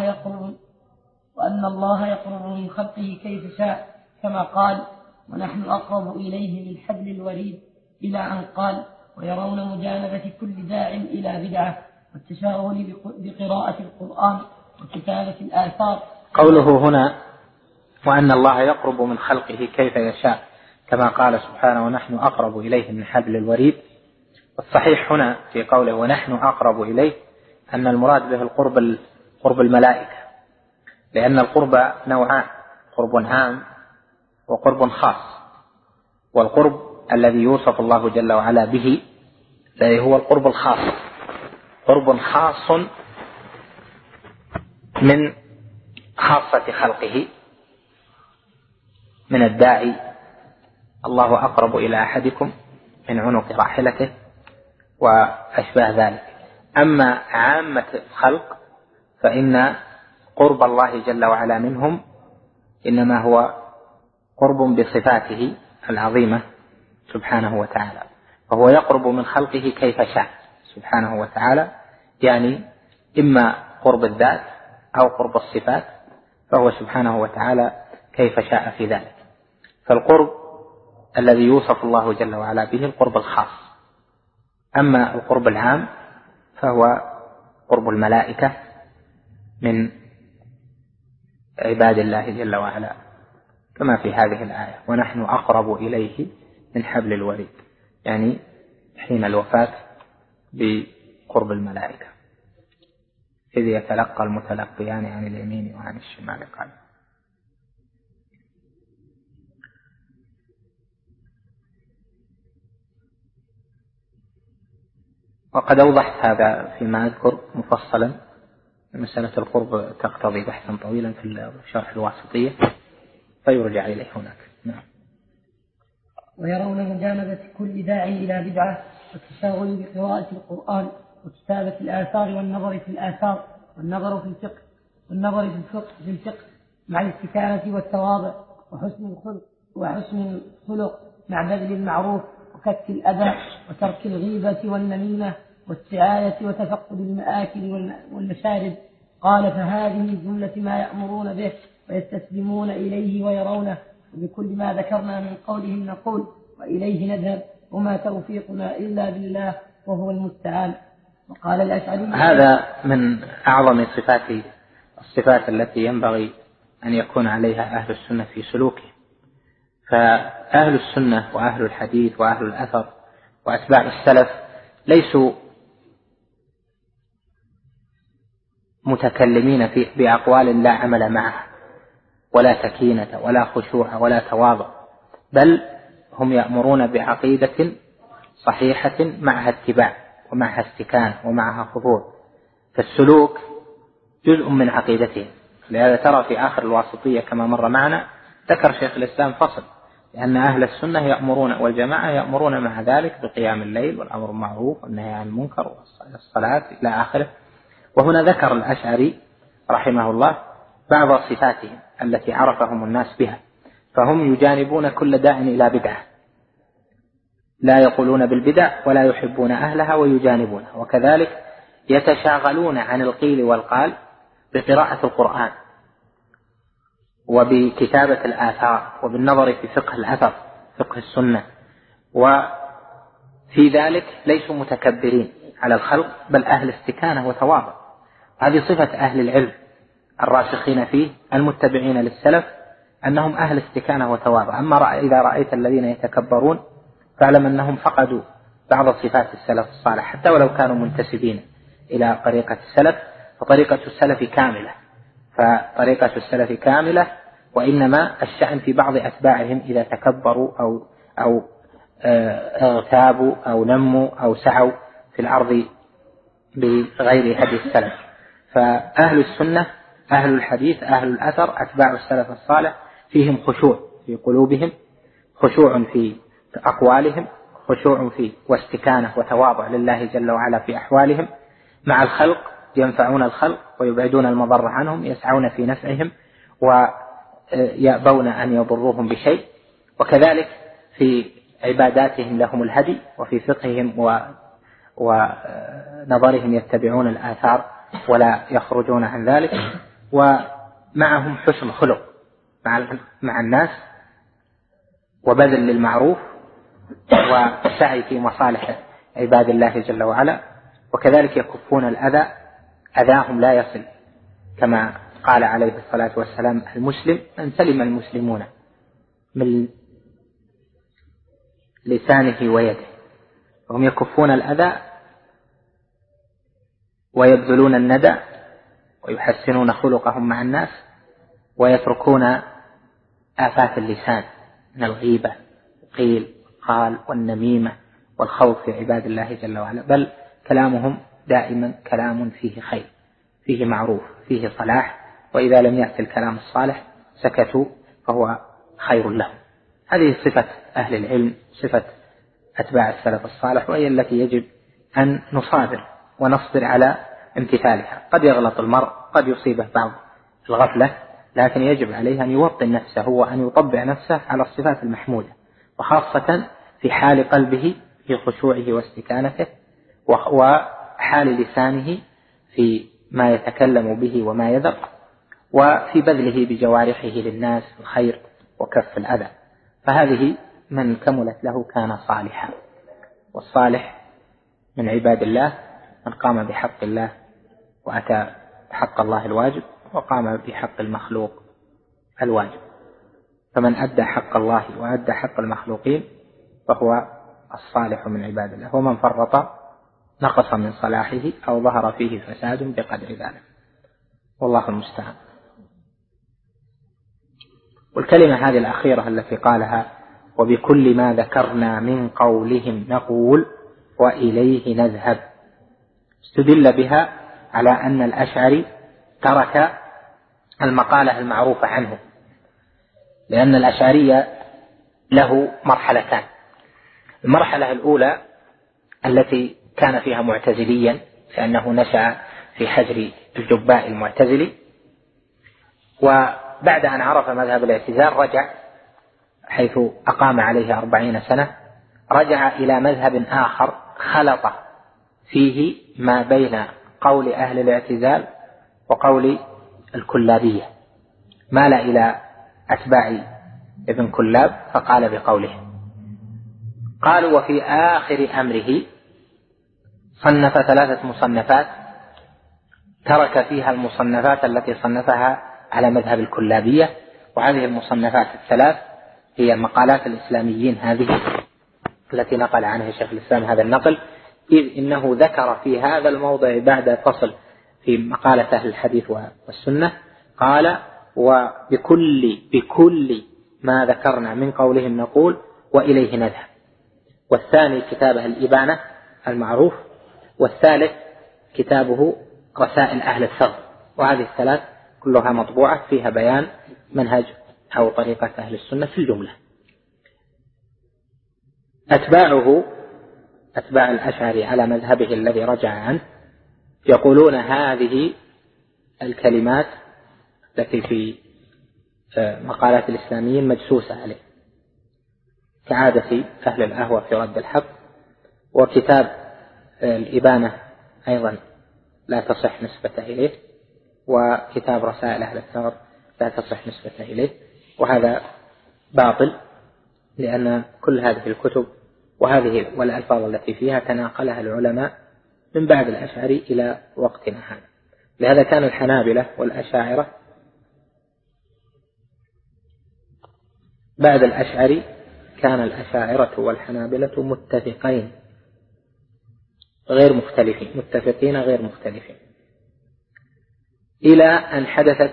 الله يقرب من خلقه كيف شاء كما قال ونحن أقرب إليه من حبل الوريد إلى أن قال ويرون مجانبة كل داع إلى بدعة والتشاغل بقراءة القرآن وكتابة الآثار. قوله هنا وأن الله يقرب من خلقه كيف يشاء كما قال سبحانه ونحن أقرب إليه من حبل الوريد، والصحيح هنا في قوله ونحن أقرب إليه أن المراد به قرب الملائكة، لأن القرب نوعان، قرب عام وقرب خاص. والقرب الذي يوصف الله جل وعلا به هو القرب الخاص، قرب خاص من خاصة خلقه من الداعي الله أقرب إلى أحدكم من عنق راحلته وأشباه ذلك. أما عامة الخلق فإن قرب الله جل وعلا منهم إنما هو قرب بصفاته العظيمة سبحانه وتعالى، فهو يقرب من خلقه كيف شاء سبحانه وتعالى، يعني إما قرب الذات أو قرب الصفات، فهو سبحانه وتعالى كيف شاء في ذلك. فالقرب الذي يوصف الله جل وعلا به القرب الخاص. أما القرب العام فهو قرب الملائكة من عباد الله جل وعلا، كما في هذه الآية: ونحن أقرب إليه من حبل الوريد، يعني حين الوفاة بقرب الملائكة، إذ يتلقى المتلقيان عن اليمين وعن الشمال قال. وقد أوضحت هذا فيما أذكر مفصلا. مسألة القرب تقتضي بحثا طويلا في شرح الواسطية، فيرجع إليه هناك. نعم. ويرون مجانبة كل داعي إلى بدعة والتشاغل بقراءة القرآن وكتابة الآثار والنظر في الآثار والنظر في الفقه مع الاستكانة والتواضع وحسن الخلق مع بذل المعروف وكف الأذى وترك الغيبة والنميمة والسعاية وتفقد المآكل والمشارب. قال: فهذه جملة ما يأمرون به ويستسلمون إليه ويرونه، وبكل ما ذكرنا من قولهم نقول وإليه نذهب وما توفيقنا إلا بالله وهو المستعان. وقال الأشعري: هذا من أعظم الصفات التي ينبغي أن يكون عليها أهل السنة في سلوكه. فأهل السنة وأهل الحديث وأهل الأثر وأتباع السلف ليسوا متكلمين بأقوال لا عمل معها ولا سكينة ولا خشوع ولا تواضع، بل هم يأمرون بعقيدة صحيحة معها اتباع ومعها استكانة ومعها خضوع. فالسلوك جزء من عقيدتهم. لهذا ترى في آخر الواسطية كما مر معنا ذكر شيخ الإسلام فصل لأن أهل السنة يأمرون والجماعة يأمرون مع ذلك بقيام الليل والأمر بالمعروف والنهي عن المنكر والصلاة إلى آخره. وهنا ذكر الأشعري رحمه الله بعض صفاتهم التي عرفهم الناس بها، فهم يجانبون كل داع إلى بدعة، لا يقولون بالبدع ولا يحبون أهلها ويجانبونها، وكذلك يتشاغلون عن القيل والقال بقراءة القرآن وبكتابة الآثار وبالنظر في فقه الأثر فقه السنة، وفي ذلك ليسوا متكبرين على الخلق بل أهل استكانة وتواضع. هذه صفة أهل العلم الراسخين فيه المتبعين للسلف، أنهم أهل استكانة وتواضع. أما إذا رأيت الذين يتكبرون فاعلم أنهم فقدوا بعض صفات السلف الصالح، حتى ولو كانوا منتسبين إلى طريقة السلف، فطريقة السلف كاملة، وإنما الشأن في بعض أتباعهم إذا تكبروا أو اغتابوا أو نموا أو سعوا في الأرض بغير هدي السلف. فأهل السنة أهل الحديث أهل الأثر أتباع السلف الصالح فيهم خشوع في قلوبهم، خشوع في أقوالهم، خشوع في واستكانة وتواضع لله جل وعلا في أحوالهم مع الخلق، ينفعون الخلق ويبعدون المضر عنهم، يسعون في نفعهم ويأبون أن يضروهم بشيء. وكذلك في عباداتهم لهم الهدي، وفي فقههم ونظرهم يتبعون الآثار ولا يخرجون عن ذلك، ومعهم حسن خلق مع الناس وبذل للمعروف وسعي في مصالح عباد الله جل وعلا. وكذلك يكفون الأذى، أذاهم لا يصل، كما قال عليه الصلاة والسلام: المسلم من سلم المسلمون من لسانه ويده. وهم يكفون الأذى ويبذلون الندى ويحسنون خلقهم مع الناس، ويتركون آفات اللسان من الغيبة قيل قال والنميمة والخوف في عباد الله جل وعلا، بل كلامهم دائما كلام فيه خير، فيه معروف، فيه صلاح، وإذا لم يأتي الكلام الصالح سكتوا فهو خير لهم. هذه صفة أهل العلم، صفة أتباع السلف الصالح، وهي التي يجب أن نصابر ونصبر على امتثالها. قد يغلط المرء، قد يصيبه بعض الغفلة، لكن يجب عليه أن يوطن نفسه وأن يطبع نفسه على الصفات المحمودة، وخاصة في حال قلبه في خشوعه واستكانته، وحال لسانه في ما يتكلم به وما يذق، وفي بذله بجوارحه للناس الخير وكف الأذى. فهذه من كملت له كان صالحا. والصالح من عباد الله من قام بحق الله وأتى بحق الله الواجب، وقام بحق المخلوق الواجب. فمن أدى حق الله وأدى حق المخلوقين فهو الصالح من عباد الله. ومن فرط نقص من صلاحه أو ظهر فيه فساد بقدر ذلك، والله المستعان. والكلمة هذه الأخيرة التي قالها وبكل ما ذكرنا من قولهم نقول وإليه نذهب، استدل بها على أن الأشعري ترك المقالة المعروفة عنه، لأن الأشعري له مرحلتان. المرحلة الأولى التي كان فيها معتزليا، فإنه نشأ في حجر الجباء المعتزلي، وبعد أن عرف مذهب الاعتزال رجع، حيث أقام عليه 40 سنة، رجع إلى مذهب آخر خلط فيه ما بين قول أهل الاعتزال وقول الكلابية، مال إلى أتباع ابن كلاب فقال بقوله. قالوا وفي آخر أمره صنف 3 مصنفات ترك فيها المصنفات التي صنفها على مذهب الكلابية، وهذه المصنفات 3 هي مقالات الإسلاميين هذه التي نقل عنها شيخ الإسلام هذا النقل، إذ إنه ذكر في هذا الموضع بعد فصل في مقالة أهل الحديث والسنة قال بكل ما ذكرنا من قولهم نقول وإليه نذهب. والثاني كتابه الإبانة المعروف، والثالث كتابه رسائل أهل الثغر. وهذه 3 كلها مطبوعة فيها بيان منهج أو طريقة أهل السنة في الجملة. أتباع الأشعري على مذهبه الذي رجع عنه يقولون هذه الكلمات التي في مقالات الإسلاميين مجسوسة عليه، كعادة أهل الأهوى في رد الحق. وكتاب الإبانة أيضا لا تصح نسبته إليه، وكتاب رسائل أهل الثغر لا تصح نسبته إليه، وهذا باطل، لأن كل هذه الكتب وهذه والألفاظ التي فيها تناقلها العلماء من بعد الأشعري إلى وقتنا هذا. لهذا كان الحنابلة والأشاعرة بعد الأشعري، كان الأشاعرة والحنابلة متفقين غير مختلفين، متفقين غير مختلفين، إلى أن حدثت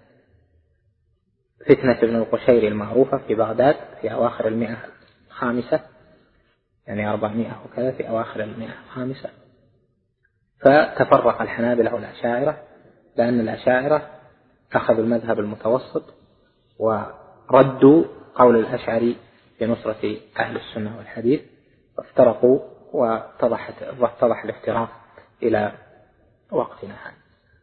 فتنة ابن القشيري المعروفة في بغداد في أواخر 105، يعني 400 وكذا، في أواخر 105، فتفرق الحنابلة والأشاعرة، لأن الأشاعرة أخذوا المذهب المتوسط وردوا قول الأشعري لنصرة أهل السنة والحديث، وافترقوا واتضح الافتراق إلى وقتنا هذا.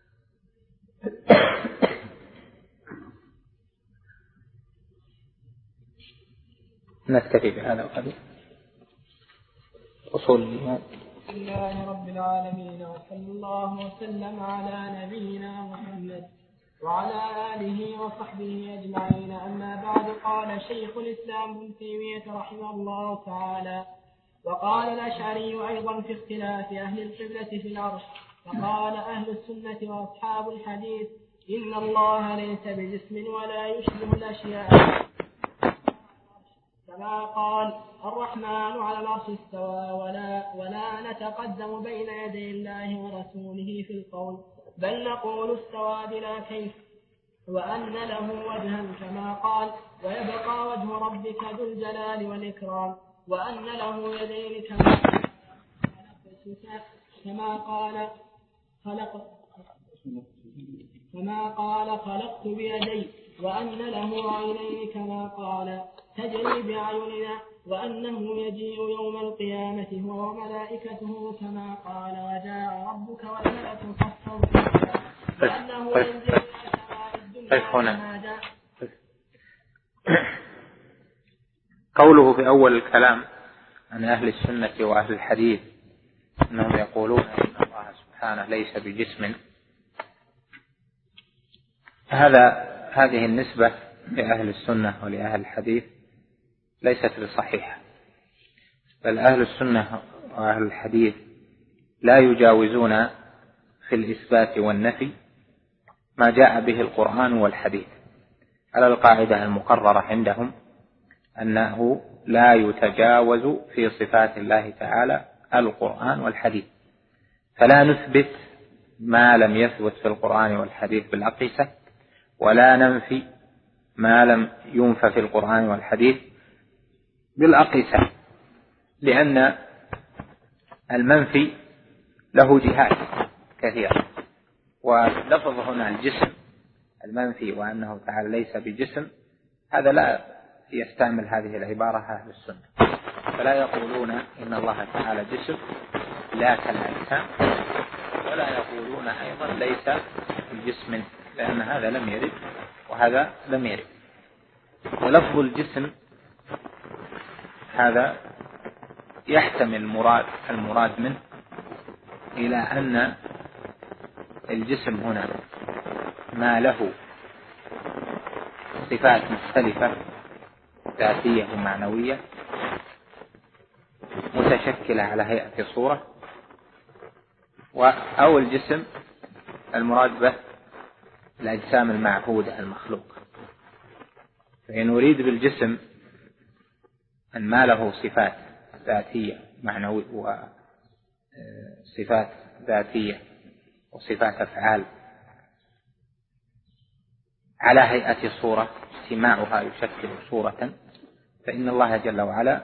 نكتفي بهذا وقبل أصول الإيمان. بسم الله رب العالمين، وصلى الله وسلم على نبينا محمد وعلى آله وصحبه أجمعين. أما بعد، قال شيخ الإسلام ابن تيمية رحمه الله تعالى: وقال الأشعري أيضا في اختلاف أهل القبلة في العرش، فقال أهل السنة وأصحاب الحديث: إن الله ليس بجسم ولا يشبه الأشياء، كما قال: الرحمن على العرش استوى، ولا نتقدم بين يدي الله ورسوله في القول، بل نقول استوى بلا كيف، وأن له وجها كما قال: ويبقى وجه ربك ذو الجلال والإكرام، وأن له يدين كما قال خلقت بيدي، وأن له عينين كما قال تجري بأعيننا، وأنه يجيء يوم القيامة هو وملائكته كما قال: وجاء ربك والملك صفا صفا، وأنه ينزل إلى السماء الدنيا هنا قوله في أول الكلام عن أهل السنة وأهل الحديث أنهم يقولون إن الله سبحانه ليس بجسم، هذه النسبة لأهل السنة ولأهل الحديث ليست بصحيحة، بل أهل السنة وأهل الحديث لا يجاوزون في الإثبات والنفي ما جاء به القرآن والحديث، على القاعدة المقررة عندهم أنه لا يتجاوز في صفات الله تعالى القرآن والحديث، فلا نثبت ما لم يثبت في القرآن والحديث بالأقيسة، ولا ننفي ما لم ينفى في القرآن والحديث بالأقيسة، لأن المنفي له جهات كثيرة، ولفظ هنا الجسم المنفي وأنه تعالى ليس بجسم هذا لا يستعمل هذه العبارة أهل السنة، فلا يقولون إن الله تعالى جسم لا كالأجسام، ولا يقولون أيضا ليس بجسم، لأن هذا لم يرد وهذا لم يرد. ولفظ الجسم هذا يحتمل المراد منه إلى أن الجسم هنا ما له صفات مختلفة ذاتية ومعنوية متشكلة على هيئة صورة، أو الجسم المراد به الأجسام المعهودة المخلوقة. فإن نريد بالجسم أن ما له صفات ذاتية معنوية وصفات ذاتية وصفات أفعال على هيئة صورة اجتماعها يشكل صورة، فإن الله جل وعلا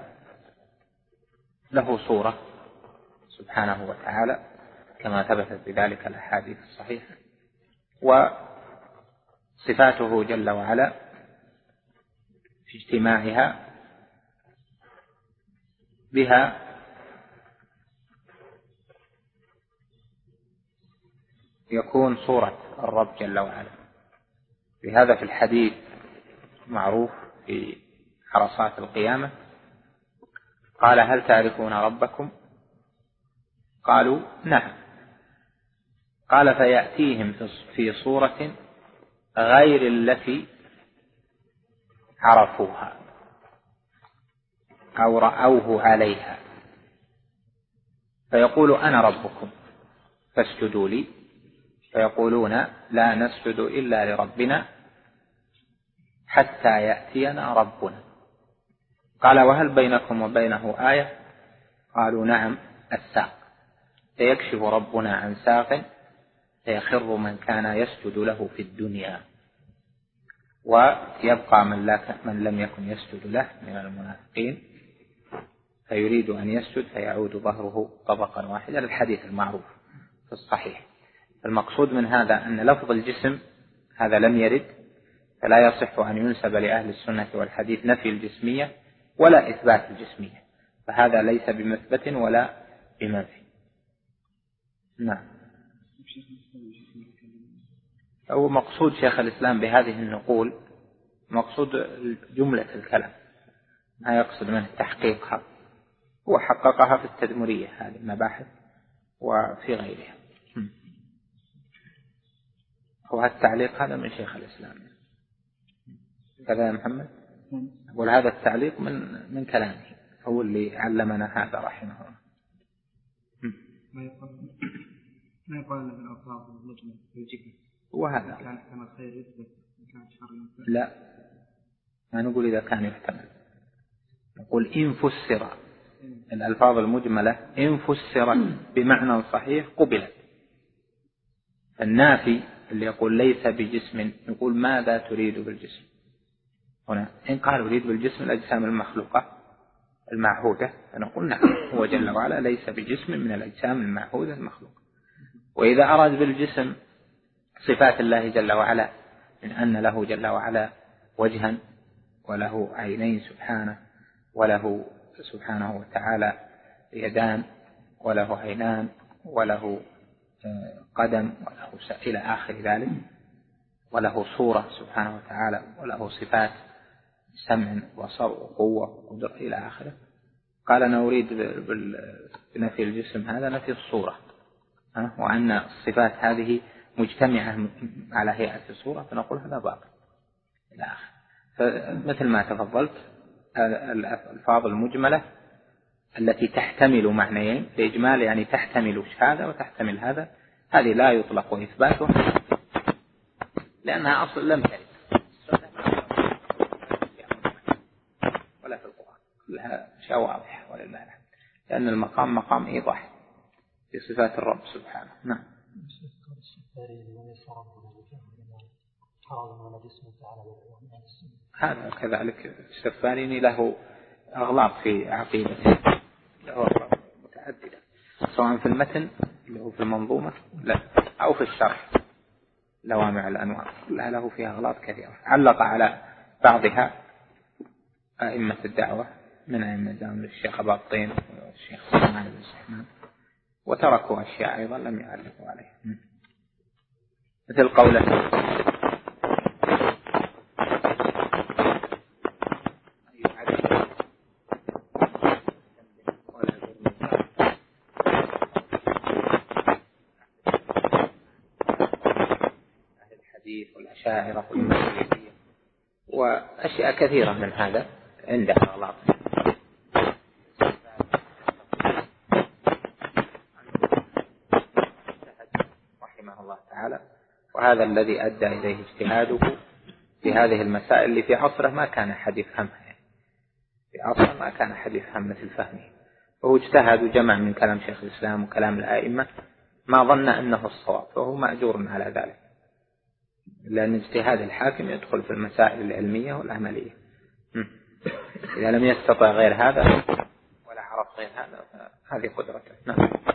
له صورة سبحانه وتعالى كما ثبتت بذلك الأحاديث الصحيحة، وصفاته جل وعلا في اجتماعها بها يكون صورة الرب جل وعلا. بهذا في الحديث معروف في عرصات القيامة قال: هل تعرفون ربكم؟ قالوا: نعم. قال: فيأتيهم في صورة غير التي عرفوها أو رأوه عليها، فيقول: أنا ربكم فاسجدوا لي، فيقولون: لا نسجد إلا لربنا حتى يأتينا ربنا. قال: وهل بينكم وبينه آية؟ قالوا: نعم، الساق، فيكشف ربنا عن ساق فيخر من كان يسجد له في الدنيا، ويبقى من لم يكن يسجد له من المنافقين فيريد أن يسجد فيعود ظهره طبقا واحدا، الحديث المعروف في الصحيح. المقصود من هذا أن لفظ الجسم هذا لم يرد، فلا يصح أن ينسب لأهل السنة والحديث نفي الجسمية ولا إثبات الجسمية، فهذا ليس بمثبت ولا بمنفي. نعم. هو مقصود شيخ الإسلام بهذه النقول مقصود جملة الكلام، ما يقصد منه تحقيقها، هو حققها في التدمرية هذه المباحث وفي غيرها. وهذا التعليق هذا من شيخ الإسلام كذا يا محمد، أقول هذا التعليق من كلامه، هو اللي علمنا هذا رحمه الله. ما يقال أن الألفاظ المجملة يجب وهذا كان احتمال خير يثبت وكان شر يثبت. لا، ما نقول إذا كان يحتمل، نقول إن فسر الألفاظ المجملة إن فسر بمعنى صحيح قبلت. النافي اللي يقول ليس بجسم يقول ماذا تريد بالجسم هنا؟ إن قال أريد بالجسم الأجسام المخلوقة المعهودة فنقول نعم، هو جل وعلا ليس بجسم من الأجسام المعهودة المخلوقة. وإذا أراد بالجسم صفات الله جل وعلا من أن له جل وعلا وجها وله عينين سبحانه، وله سبحانه وتعالى يدان وله عينان وله قدم وله إلى آخر ذلك، وله صورة سبحانه وتعالى، وله صفات سمع وبصر وقوة وقدرة إلى آخره. قال أنا أريد بنفي الجسم هذا نفي الصورة، وأن الصفات هذه مجتمعة على هيئة الصورة، فنقول هذا باطل إلى آخره. فمثل ما تفضلت الألفاظ المجملة التي تحتمل معنيين، الإجمال يعني تحتمل هذا وتحتمل هذا، هذه لا يطلق إثباتها لأنها أصل لم ترد ولا في القرآن، كلها شيء واضح ولله الحمد، لأن المقام مقام إيضاح في صفات الرب سبحانه. نعم. هذا كذلك السفاريني له أغلاط في عقيدته، له أغلاط متعددة سواء في المتن اللي هو في المنظومة لا أو في الشرح لوامع الأنوار، كلها له فيها أغلاط كثيرة. علق على بعضها أئمة الدعوة من أئمة الدعوة الشيخ أبا الطين والشيخ سليمان بن سحمان، وتركوا أشياء أيضا لم يعلقوا عليها، مثل قوله والأشاعرة والماتريدية وأشياء كثيرة من هذا عندها أغلاط. رحمه الله تعالى، وهذا الذي أدى إليه اجتهاده في هذه المسائل اللي في عصره ما كان أحد يفهمها، يعني في عصره ما كان أحد يفهم مثل فهمه، وهو اجتهد وجمع من كلام شيخ الإسلام وكلام الآئمة ما ظن أنه الصواب، فهو مأجور على ذلك، لأن اجتهاد الحاكم يدخل في المسائل العلمية والعملية. إذا لم يستطع غير هذا ولا عرف غير هذا فهذه قدرته. نعم.